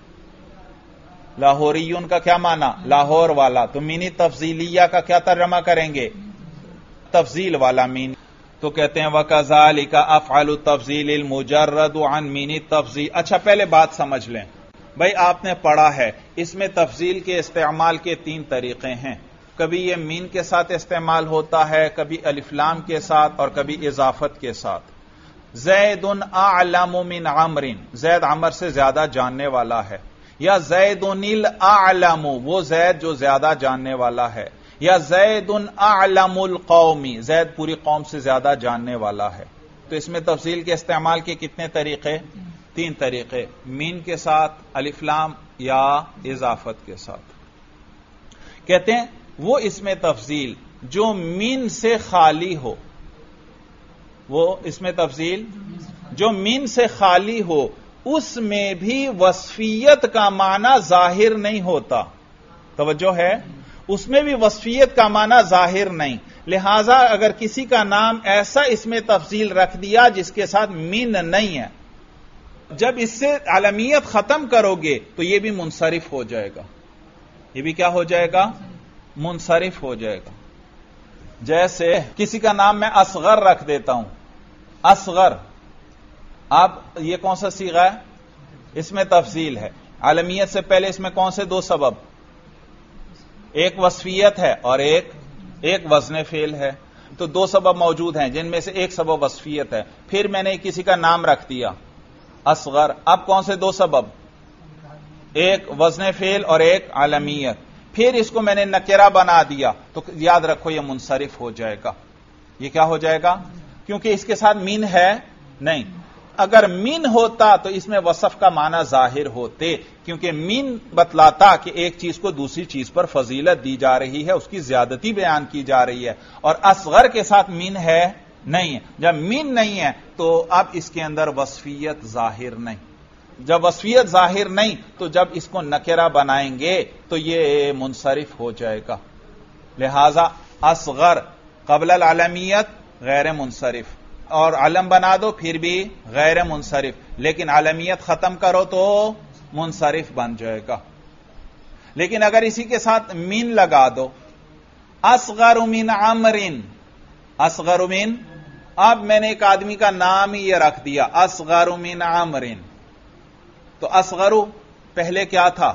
لاہوریون کا کیا معنی؟ لاہور والا. تو مین تفضیلیہ کا کیا ترجمہ کریں گے؟ تفضیل والا مین. تو کہتے ہیں وَكَذَلِكَ أَفْعَلُ التَّفْضِيلِ الْمُجَرَّدُ عَنْ مِنِ التَّفْضِيلِ. اچھا پہلے بات سمجھ لیں. بھائی آپ نے پڑھا ہے اس میں تفضیل کے استعمال کے 3 طریقے ہیں. کبھی یہ مین کے ساتھ استعمال ہوتا ہے، کبھی الف لام کے ساتھ، اور کبھی اضافت کے ساتھ. زید اعلم من عمر، زید عمر سے زیادہ جاننے والا ہے. یا زید الاعلم، وہ زید جو زیادہ جاننے والا ہے. یا زید اعلم القومی، زید پوری قوم سے زیادہ جاننے والا ہے. تو اس میں تفضیل کے استعمال کے کتنے طریقے؟ 3 طریقے، مین کے ساتھ، الف لام، یا اضافت کے ساتھ. کہتے ہیں وہ اس میں تفضیل جو مین سے خالی ہو، وہ اس میں تفضیل جو مین سے خالی ہو، اس میں بھی وصفیت کا معنی ظاہر نہیں ہوتا. توجہ ہے، اس میں بھی وصفیت کا معنی ظاہر نہیں. لہذا اگر کسی کا نام ایسا اس میں تفضیل رکھ دیا جس کے ساتھ مین نہیں ہے، جب اس سے علمیت ختم کرو گے تو یہ بھی منصرف ہو جائے گا. یہ بھی کیا ہو جائے گا؟ منصرف ہو جائے گا. جیسے کسی کا نام میں اصغر رکھ دیتا ہوں، اصغر. اب یہ کون سا صیغہ ہے؟ اس میں تفضیل ہے. علمیت سے پہلے اس میں کون سے 2 سبب؟ ایک وصفیت ہے اور ایک وزن فعل ہے. تو 2 سبب موجود ہیں جن میں سے ایک سبب وصفیت ہے. پھر میں نے کسی کا نام رکھ دیا اصغر. اب کون سے 2 سبب؟ ایک وزن فعل اور ایک علمیت. پھر اس کو میں نے نکرہ بنا دیا تو یاد رکھو یہ منصرف ہو جائے گا. یہ کیا ہو جائے گا؟ کیونکہ اس کے ساتھ مین ہے نہیں. اگر مین ہوتا تو اس میں وصف کا معنی ظاہر ہوتے، کیونکہ مین بتلاتا کہ ایک چیز کو دوسری چیز پر فضیلت دی جا رہی ہے، اس کی زیادتی بیان کی جا رہی ہے. اور اصغر کے ساتھ مین ہے نہیں ہے. جب مین نہیں ہے تو اب اس کے اندر وصفیت ظاہر نہیں. جب وصفیت ظاہر نہیں تو جب اس کو نکرہ بنائیں گے تو یہ منصرف ہو جائے گا. لہذا اصغر قبل العلمیت غیر منصرف، اور علم بنا دو پھر بھی غیر منصرف، لیکن علمیت ختم کرو تو منصرف بن جائے گا. لیکن اگر اسی کے ساتھ مین لگا دو، اصغر من عمر، اصغر من، اب میں نے ایک آدمی کا نام ہی یہ رکھ دیا اصغر من عمر. تو اصغر پہلے کیا تھا؟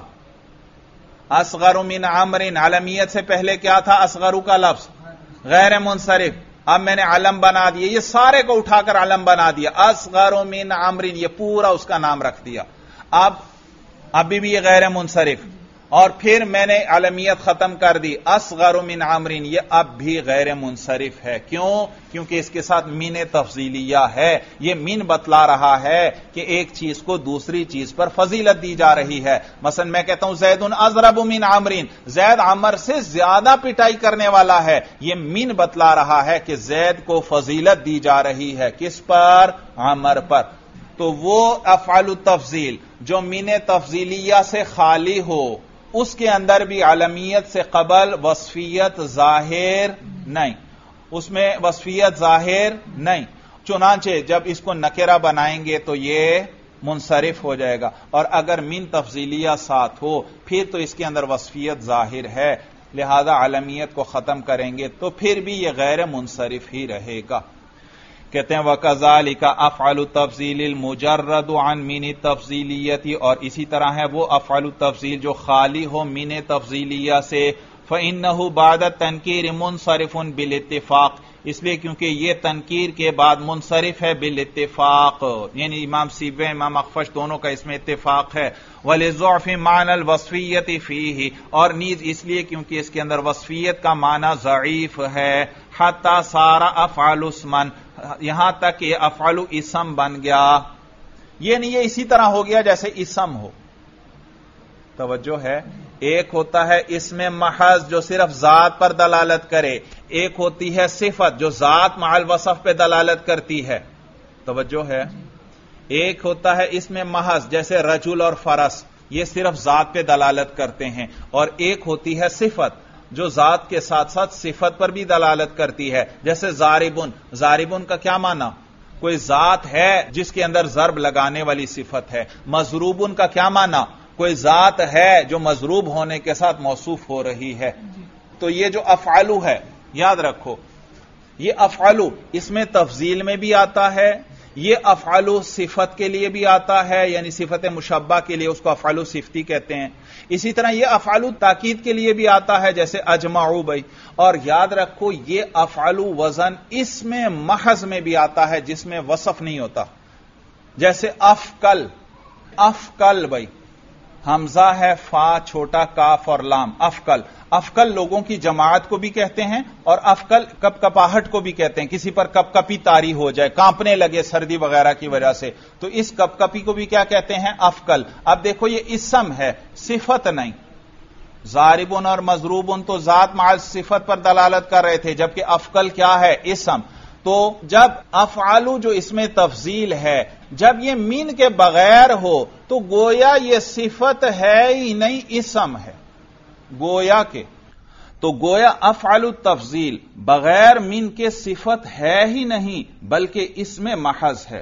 اصغر من عمر، علمیت سے پہلے کیا تھا؟ اصغر کا لفظ غیر منصرف. اب میں نے علم بنا دیا، یہ سارے کو اٹھا کر علم بنا دیا، اصغر من عمر، یہ پورا اس کا نام رکھ دیا. اب ابھی بھی یہ غیر منصرف. اور پھر میں نے علمیت ختم کر دی اصغر من عمرین، یہ اب بھی غیر منصرف ہے. کیوں؟ کیونکہ اس کے ساتھ مین تفضیلیہ ہے. یہ مین بتلا رہا ہے کہ ایک چیز کو دوسری چیز پر فضیلت دی جا رہی ہے. مثلا میں کہتا ہوں زید اضرب من عمرین، زید عمر سے زیادہ پٹائی کرنے والا ہے. یہ مین بتلا رہا ہے کہ زید کو فضیلت دی جا رہی ہے. کس پر؟ عمر پر. تو وہ افعال التفضیل جو مین تفضیلیہ سے خالی ہو، اس کے اندر بھی علمیت سے قبل وصفیت ظاہر نہیں، اس میں وصفیت ظاہر نہیں. چنانچہ جب اس کو نکرہ بنائیں گے تو یہ منصرف ہو جائے گا، اور اگر من تفضیلیہ ساتھ ہو پھر تو اس کے اندر وصفیت ظاہر ہے، لہذا علمیت کو ختم کریں گے تو پھر بھی یہ غیر منصرف ہی رہے گا. کہتے ہیں وَكَذَلِكَ أَفْعَلُ التَّفْضِيلِ الْمُجَرَّدُ عَنْ مِنِ التَّفْضِيلِيَّةِ، اور اسی طرح ہے وہ افعال التفضیل جو خالی ہو مین تفضیلیہ سے. فَإِنَّهُ بَعْدَ التَّنْكِيرِ مُنْصَرِفٌ بِالْاتِّفَاقِ، اس لیے کیونکہ یہ تنکیر کے بعد منصرف ہے بالاتفاق، یعنی امام سیبوی امام اخفش دونوں کا اس میں اتفاق ہے. وَلِضُعْفِ مَعْنَى الْوَصْفِيَّةِ فِيهِ، اور نیز اس لیے کیونکہ اس کے اندر وصفیت کا معنی ضعیف ہے. حَتَّى صَارَ أَفْعَلُ اسْمًا، یہاں تک یہ افعل اسم بن گیا. یہ نہیں، یہ اسی طرح ہو گیا جیسے اسم ہو. توجہ ہے، ایک ہوتا ہے اسم محض جو صرف ذات پر دلالت کرے، ایک ہوتی ہے صفت جو ذات مع الوصف پہ دلالت کرتی ہے. توجہ ہے، ایک ہوتا ہے اسم محض جیسے رجل اور فرس، یہ صرف ذات پہ دلالت کرتے ہیں، اور ایک ہوتی ہے صفت جو ذات کے ساتھ ساتھ صفت پر بھی دلالت کرتی ہے، جیسے ضاربن. ضاربن کا کیا معنی؟ کوئی ذات ہے جس کے اندر ضرب لگانے والی صفت ہے. مضروبن کا کیا معنی؟ کوئی ذات ہے جو مضروب ہونے کے ساتھ موصوف ہو رہی ہے. تو یہ جو افعلو ہے، یاد رکھو، یہ افعلو اس میں تفضیل میں بھی آتا ہے، یہ افعلو صفت کے لیے بھی آتا ہے، یعنی صفت مشبہ کے لیے اس کو افعلو صفتی کہتے ہیں. اسی طرح یہ افعلو تاکید کے لیے بھی آتا ہے، جیسے اجمعو بھائی. اور یاد رکھو یہ افعلو وزن اس میں محض میں بھی آتا ہے جس میں وصف نہیں ہوتا، جیسے افکل. افکل بھائی حمزہ ہے، فا چھوٹا کاف اور لام. افکل، افکل لوگوں کی جماعت کو بھی کہتے ہیں، اور افکل کپ کپاہٹ کو بھی کہتے ہیں. کسی پر کپ کپی طاری ہو جائے، کانپنے لگے سردی وغیرہ کی وجہ سے، تو اس کپ کپی کو بھی کیا کہتے ہیں؟ افکل. اب دیکھو یہ اسم ہے، صفت نہیں. ضاربن اور مضروبن تو ذات مع صفت پر دلالت کر رہے تھے، جبکہ افکل کیا ہے؟ اسم. تو جب افعالو جو اس میں تفضیل ہے، جب یہ مین کے بغیر ہو تو گویا یہ صفت ہے ہی نہیں، اسم ہے. گویا کے تو گویا افعال التفضیل بغیر مین کے صفت ہے ہی نہیں، بلکہ اس میں محض ہے،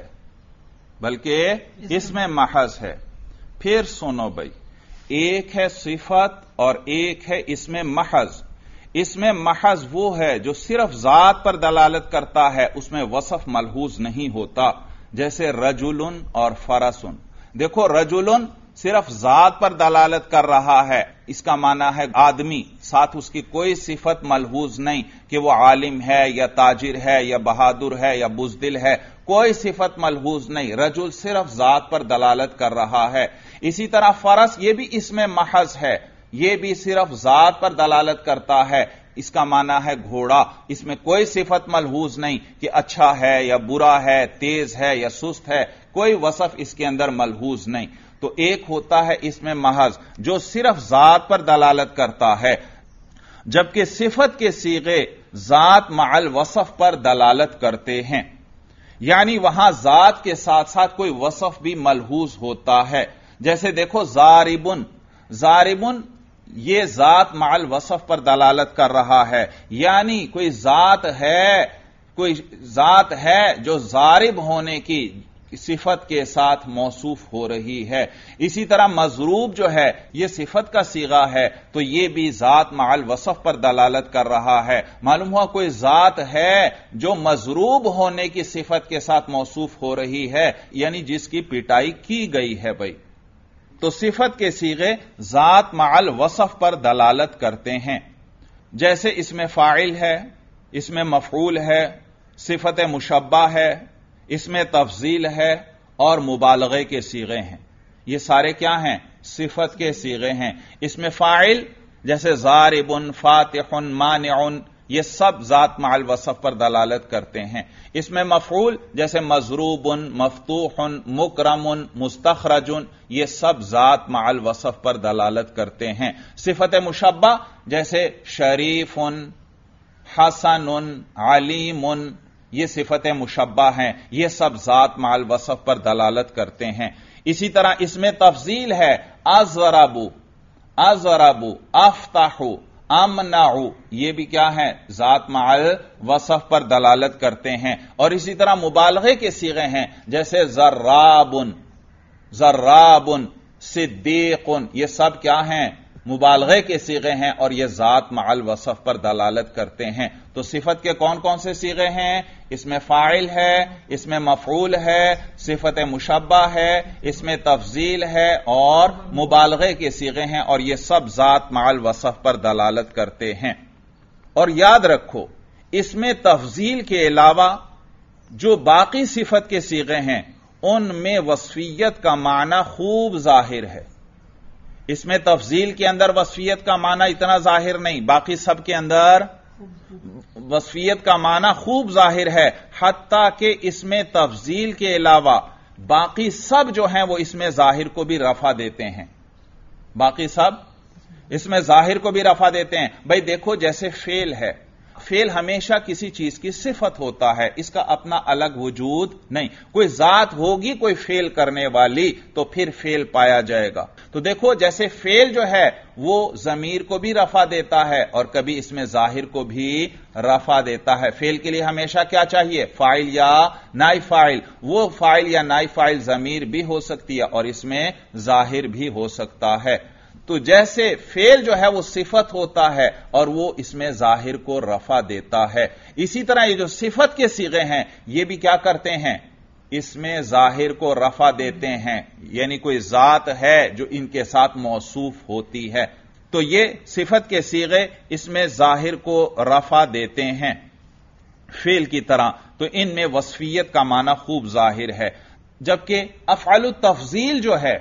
بلکہ اس میں محض ہے. پھر سنو بھائی، ایک ہے صفت اور ایک ہے اس میں محض. اس میں محض وہ ہے جو صرف ذات پر دلالت کرتا ہے، اس میں وصف ملحوظ نہیں ہوتا، جیسے رجلن اور فرسن. دیکھو رجلن صرف ذات پر دلالت کر رہا ہے، اس کا معنی ہے آدمی، ساتھ اس کی کوئی صفت ملحوظ نہیں کہ وہ عالم ہے یا تاجر ہے یا بہادر ہے یا بزدل ہے، کوئی صفت ملحوظ نہیں. رجل صرف ذات پر دلالت کر رہا ہے. اسی طرح فرس، یہ بھی اس میں محض ہے، یہ بھی صرف ذات پر دلالت کرتا ہے، اس کا معنی ہے گھوڑا، اس میں کوئی صفت ملحوظ نہیں کہ اچھا ہے یا برا ہے، تیز ہے یا سست ہے، کوئی وصف اس کے اندر ملحوظ نہیں. تو ایک ہوتا ہے اس میں محض جو صرف ذات پر دلالت کرتا ہے، جبکہ صفت کے صیغے ذات مع الوصف پر دلالت کرتے ہیں، یعنی وہاں ذات کے ساتھ ساتھ کوئی وصف بھی ملحوظ ہوتا ہے. جیسے دیکھو ضاربن، ضاربن یہ ذات مع الوصف پر دلالت کر رہا ہے، یعنی کوئی ذات ہے جو ضارب ہونے کی صفت کے ساتھ موصوف ہو رہی ہے. اسی طرح مضروب جو ہے یہ صفت کا صیغہ ہے، تو یہ بھی ذات مع الوصف پر دلالت کر رہا ہے. معلوم ہوا کوئی ذات ہے جو مضروب ہونے کی صفت کے ساتھ موصوف ہو رہی ہے، یعنی جس کی پٹائی کی گئی ہے. بھائی تو صفت کے صیغے ذات مع الوصف پر دلالت کرتے ہیں، جیسے اس میں فاعل ہے، اس میں مفعول ہے، صفت مشبہ ہے، اس میں تفضیل ہے، اور مبالغے کے صیغے ہیں. یہ سارے کیا ہیں؟ صفت کے صیغے ہیں. اس میں فاعل جیسے ضاربن، فاتحن، مانعن، یہ سب ذات مع الوصف پر دلالت کرتے ہیں. اس میں مفعول جیسے مضروبن، مفتوحن، مکرمن، مستخرجن، یہ سب ذات مع الوصف پر دلالت کرتے ہیں. صفت مشبہ جیسے شریفن، حسن، علیم، یہ صفت مشبہ ہیں، یہ سب ذات مع الوصف پر دلالت کرتے ہیں. اسی طرح اس میں تفضیل ہے، اضربو، اضربو، افتحو، امنعو، یہ بھی کیا ہے؟ ذات مع الوصف پر دلالت کرتے ہیں. اور اسی طرح مبالغے کے صیغے ہیں جیسے ضرابن، ضرابن، صدیقن، یہ سب کیا ہیں؟ مبالغے کے صیغے ہیں اور یہ ذات مع الوصف پر دلالت کرتے ہیں. تو صفت کے کون کون سے صیغے ہیں؟ اس میں فاعل ہے، اس میں مفعول ہے، صفت مشبہ ہے، اس میں تفضیل ہے اور مبالغے کے صیغے ہیں اور یہ سب ذات مع الوصف پر دلالت کرتے ہیں. اور یاد رکھو اس میں تفضیل کے علاوہ جو باقی صفت کے صیغے ہیں ان میں وصفیت کا معنی خوب ظاہر ہے. اس میں تفضیل کے اندر وصفیت کا معنی اتنا ظاہر نہیں، باقی سب کے اندر وصفیت کا معنی خوب ظاہر ہے. حتیٰ کہ اس میں تفضیل کے علاوہ باقی سب جو ہیں وہ اس میں ظاہر کو بھی رفع دیتے ہیں. باقی سب اس میں ظاہر کو بھی رفع دیتے ہیں. بھئی دیکھو جیسے فعل ہے، فعل ہمیشہ کسی چیز کی صفت ہوتا ہے، اس کا اپنا الگ وجود نہیں. کوئی ذات ہوگی کوئی فعل کرنے والی تو پھر فعل پایا جائے گا. تو دیکھو جیسے فعل جو ہے وہ ضمیر کو بھی رفع دیتا ہے اور کبھی اس میں ظاہر کو بھی رفع دیتا ہے. فعل کے لیے ہمیشہ کیا چاہیے؟ فاعل یا نائب فاعل. وہ فاعل یا نائب فاعل ضمیر بھی ہو سکتی ہے اور اس میں ظاہر بھی ہو سکتا ہے. تو جیسے فعل جو ہے وہ صفت ہوتا ہے اور وہ اس میں ظاہر کو رفع دیتا ہے، اسی طرح یہ جو صفت کے صیغے ہیں یہ بھی کیا کرتے ہیں؟ اس میں ظاہر کو رفع دیتے ہیں. یعنی کوئی ذات ہے جو ان کے ساتھ موصوف ہوتی ہے تو یہ صفت کے صیغے اس میں ظاہر کو رفع دیتے ہیں فعل کی طرح. تو ان میں وصفیت کا معنی خوب ظاہر ہے. جبکہ افعال التفضیل جو ہے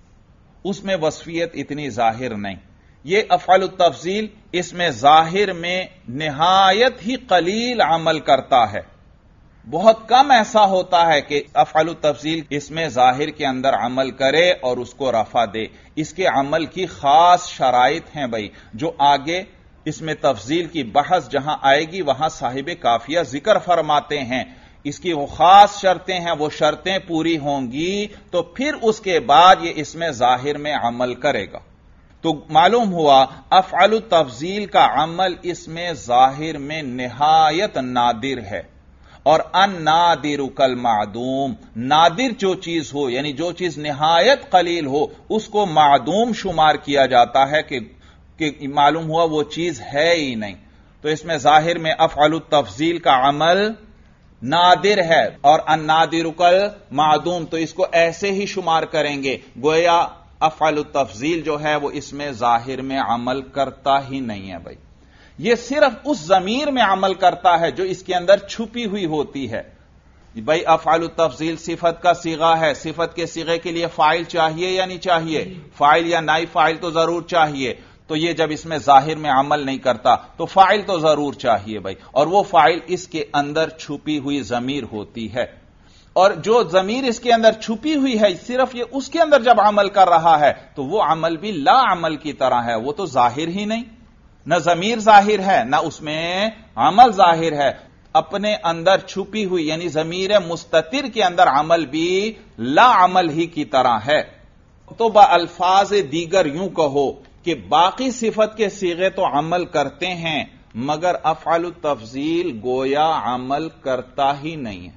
اس میں وصفیت اتنی ظاہر نہیں. یہ افعال التفضیل اس میں ظاہر میں نہایت ہی قلیل عمل کرتا ہے. بہت کم ایسا ہوتا ہے کہ افعال التفضیل اس میں ظاہر کے اندر عمل کرے اور اس کو رفع دے. اس کے عمل کی خاص شرائط ہیں بھائی، جو آگے اس میں تفضیل کی بحث جہاں آئے گی وہاں صاحب کافیہ ذکر فرماتے ہیں. اس کی وہ خاص شرطیں ہیں، وہ شرطیں پوری ہوں گی تو پھر اس کے بعد یہ اس میں ظاہر میں عمل کرے گا. تو معلوم ہوا افعال التفضیل کا عمل اس میں ظاہر میں نہایت نادر ہے. اور النادر کالمعدوم، نادر جو چیز ہو یعنی جو چیز نہایت قلیل ہو اس کو معدوم شمار کیا جاتا ہے کہ معلوم ہوا وہ چیز ہے ہی نہیں. تو اس میں ظاہر میں افعال التفضیل کا عمل نادر ہے. اور النادر کالمعدوم تو اس کو ایسے ہی شمار کریں گے گویا افعال التفضیل جو ہے وہ اس میں ظاہر میں عمل کرتا ہی نہیں ہے. بھائی یہ صرف اس ضمیر میں عمل کرتا ہے جو اس کے اندر چھپی ہوئی ہوتی ہے. بھائی افعال التفضیل صفت کا صیغہ ہے، صفت کے صیغے کے لیے فاعل چاہیے یا نہیں چاہیے؟ فاعل یا نائب فاعل تو ضرور چاہیے. تو یہ جب اس میں ظاہر میں عمل نہیں کرتا تو فاعل تو ضرور چاہیے بھائی، اور وہ فاعل اس کے اندر چھپی ہوئی ضمیر ہوتی ہے. اور جو ضمیر اس کے اندر چھپی ہوئی ہے صرف یہ اس کے اندر جب عمل کر رہا ہے تو وہ عمل بھی لا عمل کی طرح ہے. وہ تو ظاہر ہی نہیں، نہ ضمیر ظاہر ہے نہ اس میں عمل ظاہر ہے. اپنے اندر چھپی ہوئی یعنی ضمیر مستتر کے اندر عمل بھی لا عمل ہی کی طرح ہے. تو با الفاظ دیگر یوں کہو کہ باقی صفت کے صیغے تو عمل کرتے ہیں مگر افعال التفضیل گویا عمل کرتا ہی نہیں ہے.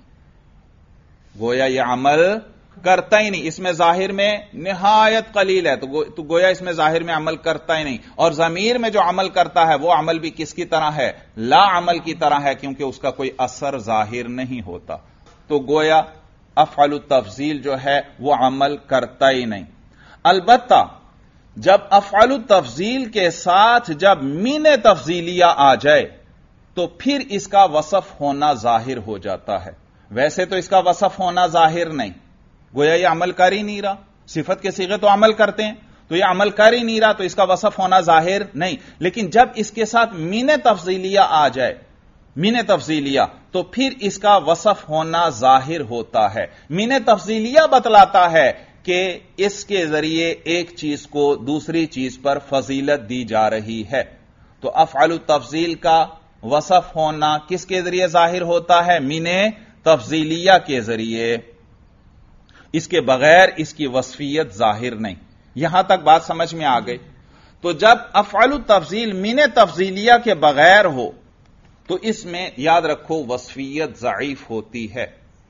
گویا یہ عمل کرتا ہی نہیں، اس میں ظاہر میں نہایت قلیل ہے تو گویا اس میں ظاہر میں عمل کرتا ہی نہیں. اور ضمیر میں جو عمل کرتا ہے وہ عمل بھی کس کی طرح ہے؟ لا عمل کی طرح ہے، کیونکہ اس کا کوئی اثر ظاہر نہیں ہوتا. تو گویا افعال التفضیل جو ہے وہ عمل کرتا ہی نہیں. البتہ جب افعال التفضیل کے ساتھ جب مین تفضیلیہ آ جائے تو پھر اس کا وصف ہونا ظاہر ہو جاتا ہے. ویسے تو اس کا وصف ہونا ظاہر نہیں، گویا یہ عمل کر ہی نہیں رہا. صفت کے صیغے تو عمل کرتے ہیں تو یہ عمل کر ہی نہیں رہا، تو اس کا وصف ہونا ظاہر نہیں. لیکن جب اس کے ساتھ مین تفضیلیہ آ جائے، مین تفضیلیہ، تو پھر اس کا وصف ہونا ظاہر ہوتا ہے. مین تفضیلیہ بتلاتا ہے کہ اس کے ذریعے ایک چیز کو دوسری چیز پر فضیلت دی جا رہی ہے. تو افعال التفضیل کا وصف ہونا کس کے ذریعے ظاہر ہوتا ہے؟ مین تفضیلیہ کے ذریعے. اس کے بغیر اس کی وصفیت ظاہر نہیں. یہاں تک بات سمجھ میں آ گئی. تو جب افعال التفضیل مین تفضیلیہ کے بغیر ہو تو اس میں یاد رکھو وصفیت ضعیف ہوتی ہے.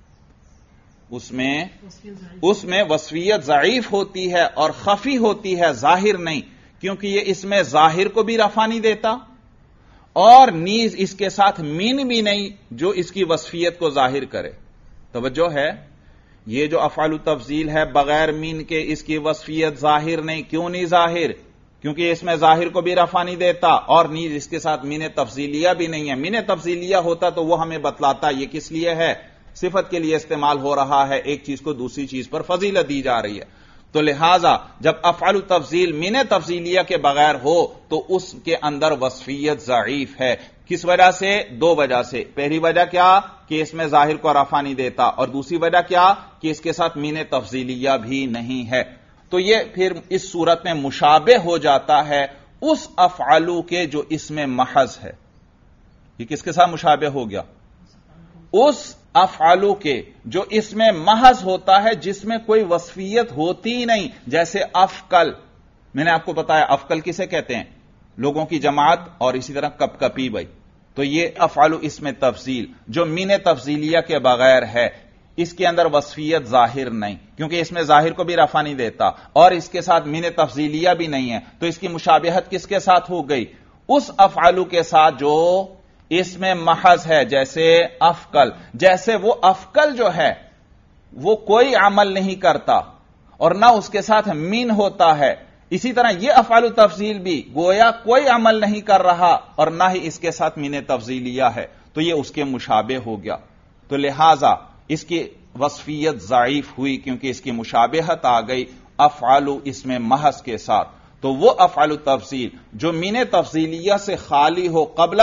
اس میں وصفیت ضعیف ہوتی ہے اور خفی ہوتی ہے، ظاہر نہیں، کیونکہ یہ اس میں ظاہر کو بھی رفع نہیں دیتا اور نیز اس کے ساتھ مین بھی نہیں جو اس کی وصفیت کو ظاہر کرے. توجہ ہے، یہ جو افعال التفضیل ہے بغیر مین کے اس کی وصفیت ظاہر نہیں. کیوں نہیں ظاہر؟ کیونکہ اس میں ظاہر کو بھی رفع نہیں دیتا اور نیز اس کے ساتھ مین تفضیلیہ بھی نہیں ہے. مین تفضیلیہ ہوتا تو وہ ہمیں بتلاتا یہ کس لیے ہے، صفت کے لیے استعمال ہو رہا ہے، ایک چیز کو دوسری چیز پر فضیلت دی جا رہی ہے. تو لہذا جب افعال التفضیل مین تفضیلیہ کے بغیر ہو تو اس کے اندر وصفیت ضعیف ہے. کس وجہ سے؟ دو وجہ سے. پہلی وجہ کیا کہ اس میں ظاہر کو رفع نہیں دیتا، اور دوسری وجہ کیا کہ اس کے ساتھ مین تفضیلیہ بھی نہیں ہے. تو یہ پھر اس صورت میں مشابہ ہو جاتا ہے اس افعالو کے جو اس میں محض ہے. یہ کس کے ساتھ مشابہ ہو گیا؟ اس افعالو کے جو اس میں محض ہوتا ہے، جس میں کوئی وصفیت ہوتی ہی نہیں. جیسے افکل، میں نے آپ کو بتایا افکل کسے کہتے ہیں؟ لوگوں کی جماعت. اور اسی طرح کپ کپی بھائی. تو یہ افعالو اس میں تفضیل جو مین تفضیلیہ کے بغیر ہے، اس کے اندر وصفیت ظاہر نہیں، کیونکہ اس میں ظاہر کو بھی رفع نہیں دیتا اور اس کے ساتھ مین تفضیلیہ بھی نہیں ہے. تو اس کی مشابہت کس کے ساتھ ہو گئی؟ اس افعالو کے ساتھ جو اس میں محض ہے. جیسے افکل، جیسے وہ افکل جو ہے وہ کوئی عمل نہیں کرتا اور نہ اس کے ساتھ مین ہوتا ہے، اسی طرح یہ افعال التفضیل بھی گویا کوئی عمل نہیں کر رہا اور نہ ہی اس کے ساتھ مین تفضیلیہ ہے، تو یہ اس کے مشابہ ہو گیا. تو لہذا اس کی وصفیت ضعیف ہوئی کیونکہ اس کی مشابہت آ گئی افعال اس میں محض کے ساتھ. تو وہ افعال التفضیل جو مین تفضیلیہ سے خالی ہو قبل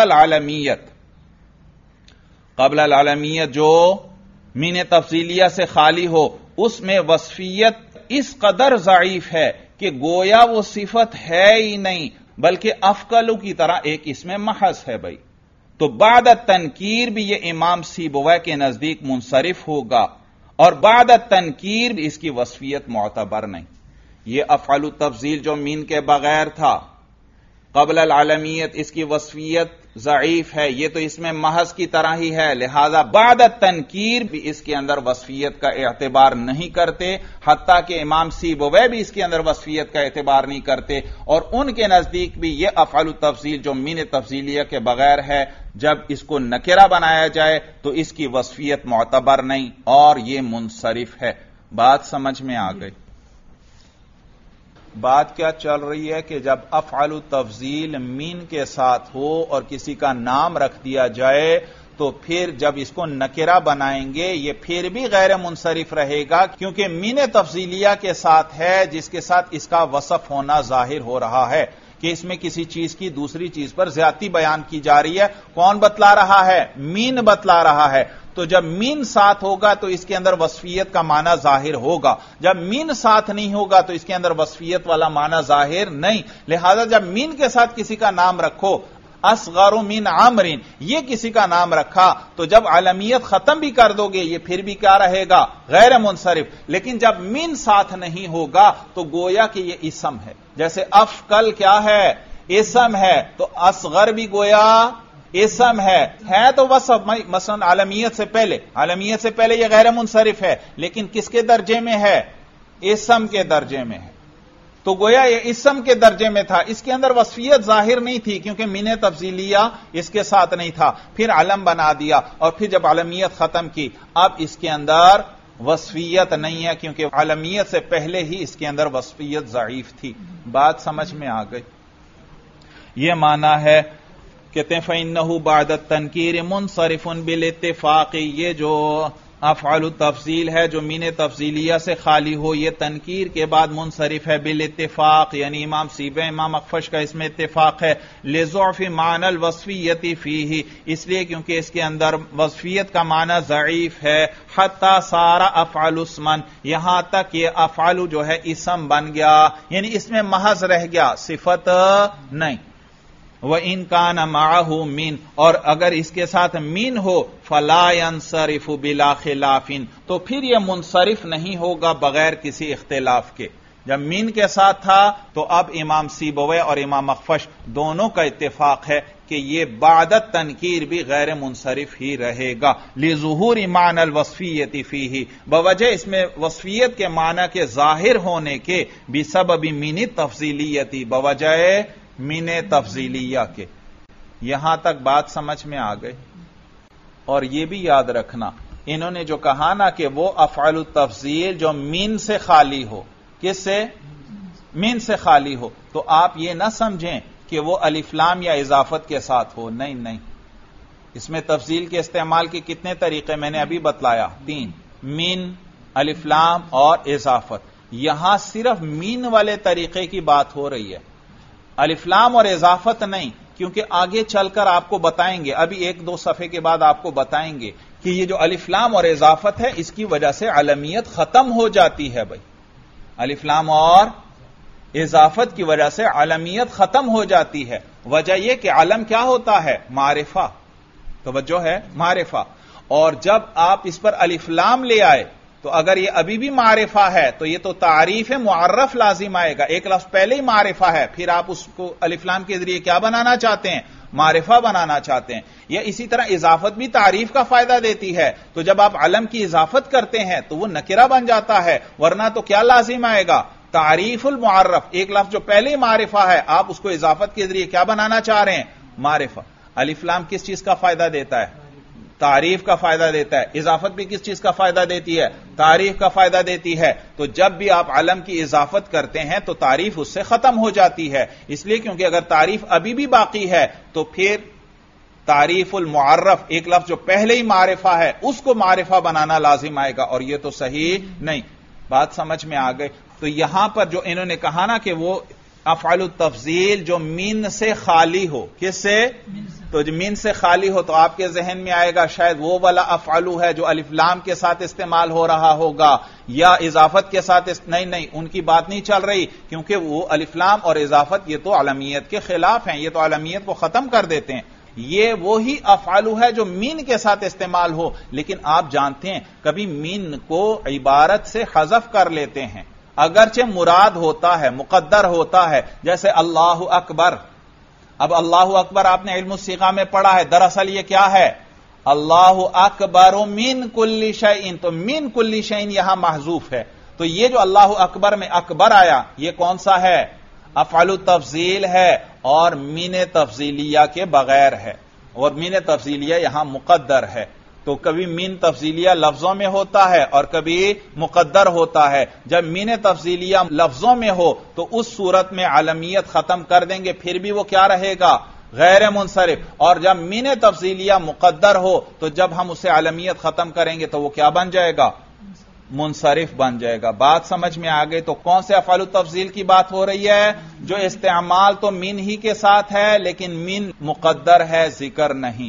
العالمیت جو مین تفضیلیہ سے خالی ہو، اس میں وصفیت اس قدر ضعیف ہے کہ گویا وہ صفت ہے ہی نہیں بلکہ افکلو کی طرح ایک اس میں محض ہے بھائی. تو بعد التنکیر بھی یہ امام سیبویہ کے نزدیک منصرف ہوگا اور بعد التنکیر بھی اس کی وصفیت معتبر نہیں. یہ افعال التفضیل جو مین کے بغیر تھا قبل العالمیت، اس کی وصفیت ضعیف ہے، یہ تو اس میں محض کی طرح ہی ہے، لہذا بعد التنکیر بھی اس کے اندر وصفیت کا اعتبار نہیں کرتے، حتیٰ کہ امام سیبویہ بھی اس کے اندر وصفیت کا اعتبار نہیں کرتے. اور ان کے نزدیک بھی یہ افعال التفضیل جو مین تفضیلیہ کے بغیر ہے، جب اس کو نکرہ بنایا جائے تو اس کی وصفیت معتبر نہیں اور یہ منصرف ہے. بات سمجھ میں آ گئی؟ بات کیا چل رہی ہے کہ جب افعال التفضیل مین کے ساتھ ہو اور کسی کا نام رکھ دیا جائے تو پھر جب اس کو نکرہ بنائیں گے یہ پھر بھی غیر منصرف رہے گا، کیونکہ مین تفضیلیہ کے ساتھ ہے جس کے ساتھ اس کا وصف ہونا ظاہر ہو رہا ہے کہ اس میں کسی چیز کی دوسری چیز پر زیادتی بیان کی جا رہی ہے. کون بتلا رہا ہے؟ مین بتلا رہا ہے. تو جب مین ساتھ ہوگا تو اس کے اندر وصفیت کا معنی ظاہر ہوگا، جب مین ساتھ نہیں ہوگا تو اس کے اندر وصفیت والا معنی ظاہر نہیں. لہذا جب مین کے ساتھ کسی کا نام رکھو، اصغر من عمرین، یہ کسی کا نام رکھا تو جب عالمیت ختم بھی کر دو گے یہ پھر بھی کیا رہے گا؟ غیر منصرف. لیکن جب مین ساتھ نہیں ہوگا تو گویا کہ یہ اسم ہے. جیسے افکل کیا ہے؟ اسم ہے. تو اصغر بھی گویا اسم ہے تو وصف. مثلا عالمیت سے پہلے یہ غیر منصرف ہے، لیکن کس کے درجے میں ہے؟ اسم کے درجے میں ہے. تو گویا یہ اسم کے درجے میں تھا، اس کے اندر وصفیت ظاہر نہیں تھی کیونکہ مین تفضیلیہ اس کے ساتھ نہیں تھا. پھر علم بنا دیا اور پھر جب عالمیت ختم کی اب اس کے اندر وصفیت نہیں ہے کیونکہ عالمیت سے پہلے ہی اس کے اندر وصفیت ضعیف تھی. بات سمجھ میں آ گئی؟ یہ معنی ہے کہتے ہیں فَإِنَّهُ بَعْدَ التَّنْكِيرِ مُنصَرِفٌ بِالْاتِّفَاقِ. یہ جو افعال التفضیل ہے جو مین تفضیلیہ سے خالی ہو، یہ تنکیر کے بعد منصرف ہے بالاتفاق، یعنی امام سیبہ امام اخفش کا اس میں اتفاق ہے، لضعف معنی الوصفیت فیہ، اس لیے کیونکہ اس کے اندر وصفیت کا معنی ضعیف ہے، حتی صار افعل اسمن، یہاں تک یہ افعل جو ہے اسم بن گیا، یعنی اس میں محض رہ گیا، صفت نہیں۔ وَإِن كَانَ مَعَهُ مِن، اور اگر اس کے ساتھ مین ہو فَلَا يَنصَرِفُ بِلَا خِلَافٍ، تو پھر یہ منصرف نہیں ہوگا بغیر کسی اختلاف کے۔ جب مین کے ساتھ تھا تو اب امام سیبویہ اور امام اخفش دونوں کا اتفاق ہے کہ یہ بعد تنکیر بھی غیر منصرف ہی رہے گا، لِظُهُورِ مَعْنَى الْوَصْفِيَّةِ فِيهِ، بوجہ اس میں وصفیت کے معنی کے ظاہر ہونے کے، بسبب مِنِ التفضیلیۃ، بوجہ مین تفضیلیہ کے۔ یہاں تک بات سمجھ میں آ گئی؟ اور یہ بھی یاد رکھنا، انہوں نے جو کہا نا کہ وہ افعال التفضیل جو مین سے خالی ہو، کس سے؟ مین سے خالی ہو، تو آپ یہ نہ سمجھیں کہ وہ الف لام یا اضافت کے ساتھ ہو، نہیں نہیں، اس میں تفضیل کے استعمال کے کتنے طریقے میں نے ابھی بتلایا، 3، مین، الف لام اور اضافت۔ یہاں صرف مین والے طریقے کی بات ہو رہی ہے، الف لام اور اضافت نہیں، کیونکہ آگے چل کر آپ کو بتائیں گے، ابھی 1-2 صفحے کے بعد آپ کو بتائیں گے کہ یہ جو الف لام اور اضافت ہے اس کی وجہ سے علمیت ختم ہو جاتی ہے۔ بھائی الف لام اور اضافت کی وجہ سے علمیت ختم ہو جاتی ہے، وجہ یہ کہ علم کیا ہوتا ہے؟ معرفہ، توجہ ہے، معرفہ، اور جب آپ اس پر الف لام لے آئے تو اگر یہ ابھی بھی معرفہ ہے تو یہ تو تعریف معرف لازم آئے گا، ایک لفظ پہلے ہی معرفہ ہے، پھر آپ اس کو الف لام کے ذریعے کیا بنانا چاہتے ہیں؟ معرفہ بنانا چاہتے ہیں۔ یا اسی طرح اضافت بھی تعریف کا فائدہ دیتی ہے، تو جب آپ علم کی اضافت کرتے ہیں تو وہ نکرہ بن جاتا ہے، ورنہ تو کیا لازم آئے گا؟ تعریف المعرف، ایک لفظ جو پہلے ہی معرفہ ہے آپ اس کو اضافت کے ذریعے کیا بنانا چاہ رہے ہیں؟ معرفہ۔ الف لام کس چیز کا فائدہ دیتا ہے؟ تعریف کا فائدہ دیتا ہے۔ اضافت بھی کس چیز کا فائدہ دیتی ہے؟ تعریف کا فائدہ دیتی ہے۔ تو جب بھی آپ علم کی اضافت کرتے ہیں تو تعریف اس سے ختم ہو جاتی ہے، اس لیے کیونکہ اگر تعریف ابھی بھی باقی ہے تو پھر تعریف المعرف، ایک لفظ جو پہلے ہی معرفہ ہے اس کو معرفہ بنانا لازم آئے گا، اور یہ تو صحیح نہیں۔ بات سمجھ میں آ گئی؟ تو یہاں پر جو انہوں نے کہا نا کہ وہ افعال التفضیل جو مین سے خالی ہو، کس سے؟ تو جو مین سے خالی ہو تو آپ کے ذہن میں آئے گا شاید وہ والا افعلو ہے جو الف لام کے ساتھ استعمال ہو رہا ہوگا یا اضافت کے ساتھ نہیں، ان کی بات نہیں چل رہی، کیونکہ وہ الف لام اور اضافت یہ تو علمیت کے خلاف ہیں، یہ تو علمیت کو ختم کر دیتے ہیں۔ یہ وہی افعلو ہے جو مین کے ساتھ استعمال ہو، لیکن آپ جانتے ہیں کبھی مین کو عبارت سے حذف کر لیتے ہیں، اگرچہ مراد ہوتا ہے، مقدر ہوتا ہے، جیسے اللہ اکبر۔ اب اللہ اکبر آپ نے علم الصیغہ میں پڑھا ہے، دراصل یہ کیا ہے؟ اللہ اکبر من کل شیء، تو من کل شیء یہاں محذوف ہے، تو یہ جو اللہ اکبر میں اکبر آیا یہ کون سا ہے؟ افعال التفضیل ہے، اور مین تفضیلیہ کے بغیر ہے، اور مین تفضیلیہ یہاں مقدر ہے۔ تو کبھی مین تفضیلیہ لفظوں میں ہوتا ہے اور کبھی مقدر ہوتا ہے۔ جب مین تفضیلیہ لفظوں میں ہو تو اس صورت میں علمیت ختم کر دیں گے، پھر بھی وہ کیا رہے گا؟ غیر منصرف۔ اور جب مین تفضیلیہ مقدر ہو تو جب ہم اسے علمیت ختم کریں گے تو وہ کیا بن جائے گا؟ منصرف بن جائے گا۔ بات سمجھ میں آ گئی؟ تو کون سے افعال التفضیل کی بات ہو رہی ہے؟ جو استعمال تو مین ہی کے ساتھ ہے لیکن مین مقدر ہے، ذکر نہیں۔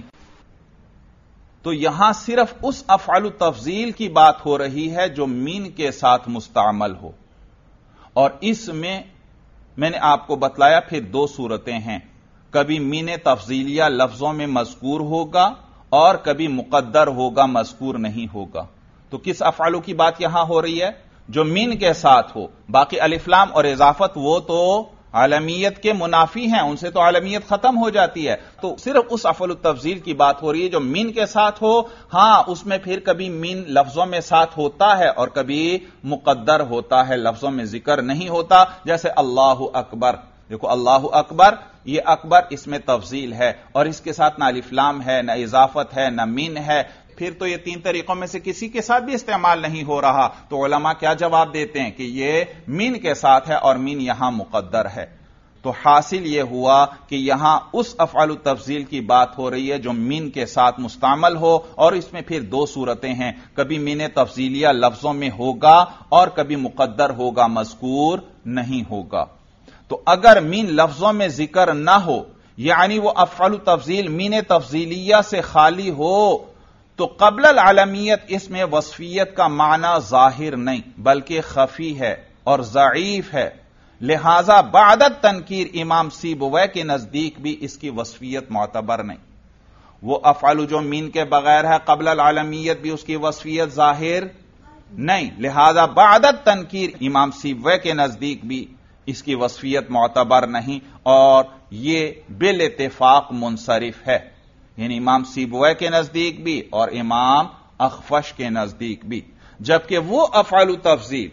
تو یہاں صرف اس افعال التفضیل کی بات ہو رہی ہے جو مین کے ساتھ مستعمل ہو، اور اس میں نے آپ کو بتلایا پھر 2 صورتیں ہیں، کبھی مین تفضیلیہ لفظوں میں مذکور ہوگا اور کبھی مقدر ہوگا، مذکور نہیں ہوگا۔ تو کس افعالو کی بات یہاں ہو رہی ہے؟ جو مین کے ساتھ ہو، باقی الف لام اور اضافت وہ تو عالمیت کے منافی ہیں، ان سے تو عالمیت ختم ہو جاتی ہے، تو صرف اس افعال التفضیل کی بات ہو رہی ہے جو مین کے ساتھ ہو۔ ہاں اس میں پھر کبھی مین لفظوں میں ساتھ ہوتا ہے اور کبھی مقدر ہوتا ہے، لفظوں میں ذکر نہیں ہوتا، جیسے اللہ اکبر۔ دیکھو اللہ اکبر، یہ اکبر اس میں تفضیل ہے اور اس کے ساتھ نہ الف لام ہے، نہ اضافت ہے، نہ مین ہے، پھر تو یہ 3 طریقوں میں سے کسی کے ساتھ بھی استعمال نہیں ہو رہا، تو علماء کیا جواب دیتے ہیں کہ یہ مین کے ساتھ ہے اور مین یہاں مقدر ہے۔ تو حاصل یہ ہوا کہ یہاں اس افعال التفضیل کی بات ہو رہی ہے جو مین کے ساتھ مستعمل ہو، اور اس میں پھر دو صورتیں ہیں، کبھی مین تفضیلیہ لفظوں میں ہوگا اور کبھی مقدر ہوگا، مذکور نہیں ہوگا۔ تو اگر مین لفظوں میں ذکر نہ ہو، یعنی وہ افعال التفضیل مین تفضیلیہ سے خالی ہو، تو قبل العالمیت اس میں وصفیت کا معنی ظاہر نہیں بلکہ خفی ہے اور ضعیف ہے، لہذا بعد التنکیر امام سیبویہ کے نزدیک بھی اس کی وصفیت معتبر نہیں۔ وہ افعال جو مین کے بغیر ہے قبل العالمیت بھی اس کی وصفیت ظاہر نہیں، لہذا بعد التنکیر امام سیبویہ کے نزدیک بھی اس کی وصفیت معتبر نہیں، اور یہ بالاتفاق منصرف ہے، یعنی امام سیبویہ کے نزدیک بھی اور امام اخفش کے نزدیک بھی۔ جبکہ وہ افعال تفضیل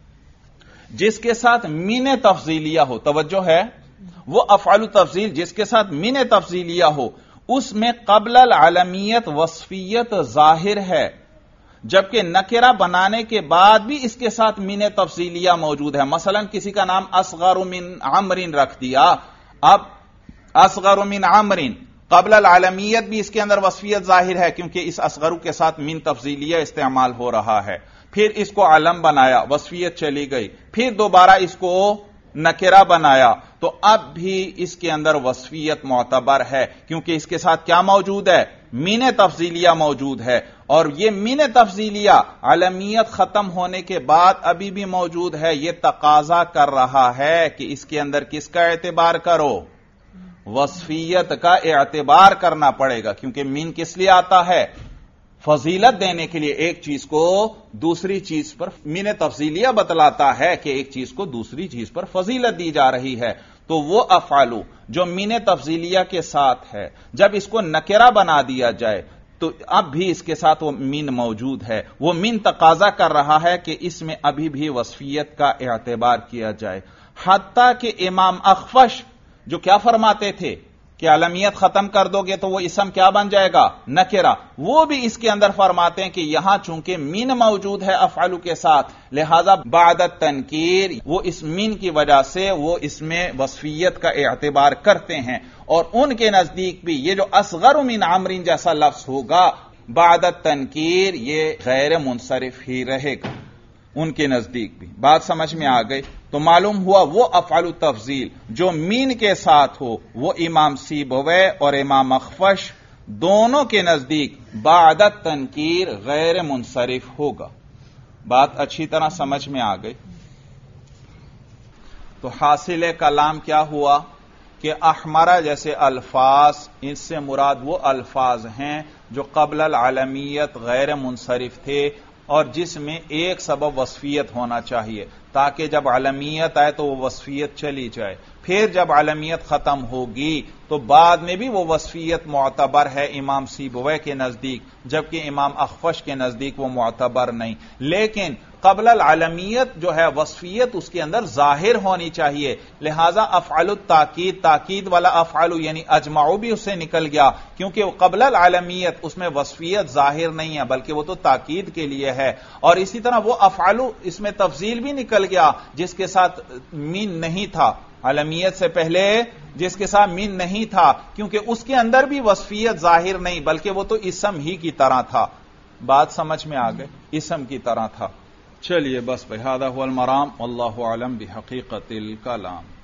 جس کے ساتھ مین تفضیلیہ ہو، توجہ ہے، وہ افعال تفضیل جس کے ساتھ مین تفضیلیہ ہو، اس میں قبل العالمیت وصفیت ظاہر ہے، جبکہ نکرہ بنانے کے بعد بھی اس کے ساتھ مین تفضیلیہ موجود ہے۔ مثلا کسی کا نام اصغر من عمر رکھ دیا، اب اصغر من عمر قبل العالمیت بھی اس کے اندر وصفیت ظاہر ہے کیونکہ اس اصغر کے ساتھ مین تفضیلیہ استعمال ہو رہا ہے، پھر اس کو علم بنایا، وصفیت چلی گئی، پھر دوبارہ اس کو نکرہ بنایا، تو اب بھی اس کے اندر وصفیت معتبر ہے کیونکہ اس کے ساتھ کیا موجود ہے؟ مین تفضیلیہ موجود ہے، اور یہ مین تفضیلیہ علمیت ختم ہونے کے بعد ابھی بھی موجود ہے۔ یہ تقاضا کر رہا ہے کہ اس کے اندر کس کا اعتبار کرو؟ وصفیت کا اعتبار کرنا پڑے گا، کیونکہ مین کس لیے آتا ہے؟ فضیلت دینے کے لیے، ایک چیز کو دوسری چیز پر مین تفضیلیہ بتلاتا ہے کہ ایک چیز کو دوسری چیز پر فضیلت دی جا رہی ہے۔ تو وہ افعال جو مین تفضیلیہ کے ساتھ ہے، جب اس کو نکرہ بنا دیا جائے تو اب بھی اس کے ساتھ وہ مین موجود ہے، وہ مین تقاضا کر رہا ہے کہ اس میں ابھی بھی وصفیت کا اعتبار کیا جائے۔ حتیٰ کہ امام اخفش جو کیا فرماتے تھے کہ علمیت ختم کر دو گے تو وہ اسم کیا بن جائے گا؟ نکرہ، وہ بھی اس کے اندر فرماتے ہیں کہ یہاں چونکہ مین موجود ہے افعال کے ساتھ، لہذا بعد التنکیر وہ اس مین کی وجہ سے وہ اس میں وصفیت کا اعتبار کرتے ہیں، اور ان کے نزدیک بھی یہ جو اصغر من عمر جیسا لفظ ہوگا بعد التنکیر یہ غیر منصرف ہی رہے گا ان کے نزدیک بھی۔ بات سمجھ میں آ گئی؟ تو معلوم ہوا وہ افعال التفضیل جو مین کے ساتھ ہو وہ امام سیبویہ اور امام اخفش دونوں کے نزدیک بعد التنکیر غیر منصرف ہوگا۔ بات اچھی طرح سمجھ میں آ گئی؟ تو حاصل کلام کیا ہوا کہ احمرہ جیسے الفاظ، اس سے مراد وہ الفاظ ہیں جو قبل العالمیت غیر منصرف تھے اور جس میں ایک سبب وصفیت ہونا چاہیے تاکہ جب علمیت آئے تو وہ وصفیت چلی جائے، پھر جب علمیت ختم ہوگی تو بعد میں بھی وہ وصفیت معتبر ہے امام سیبویہ کے نزدیک، جبکہ امام اخفش کے نزدیک وہ معتبر نہیں۔ لیکن قبل العالمیت جو ہے وصفیت اس کے اندر ظاہر ہونی چاہیے، لہذا افعال التاکید، تاکید والا افعال یعنی اجمعو بھی اس سے نکل گیا کیونکہ وہ قبل العالمیت اس میں وصفیت ظاہر نہیں ہے بلکہ وہ تو تاکید کے لیے ہے، اور اسی طرح وہ افعال اس میں تفضیل بھی نکل گیا جس کے ساتھ مین نہیں تھا، علمیت سے پہلے جس کے ساتھ مین نہیں تھا، کیونکہ اس کے اندر بھی وصفیت ظاہر نہیں بلکہ وہ تو اسم ہی کی طرح تھا۔ بات سمجھ میں آ گئی؟ اسم کی طرح تھا۔ چلیے بس بھائی، ھذا ھو المرام واللہ اعلم بحقیقت الکلام۔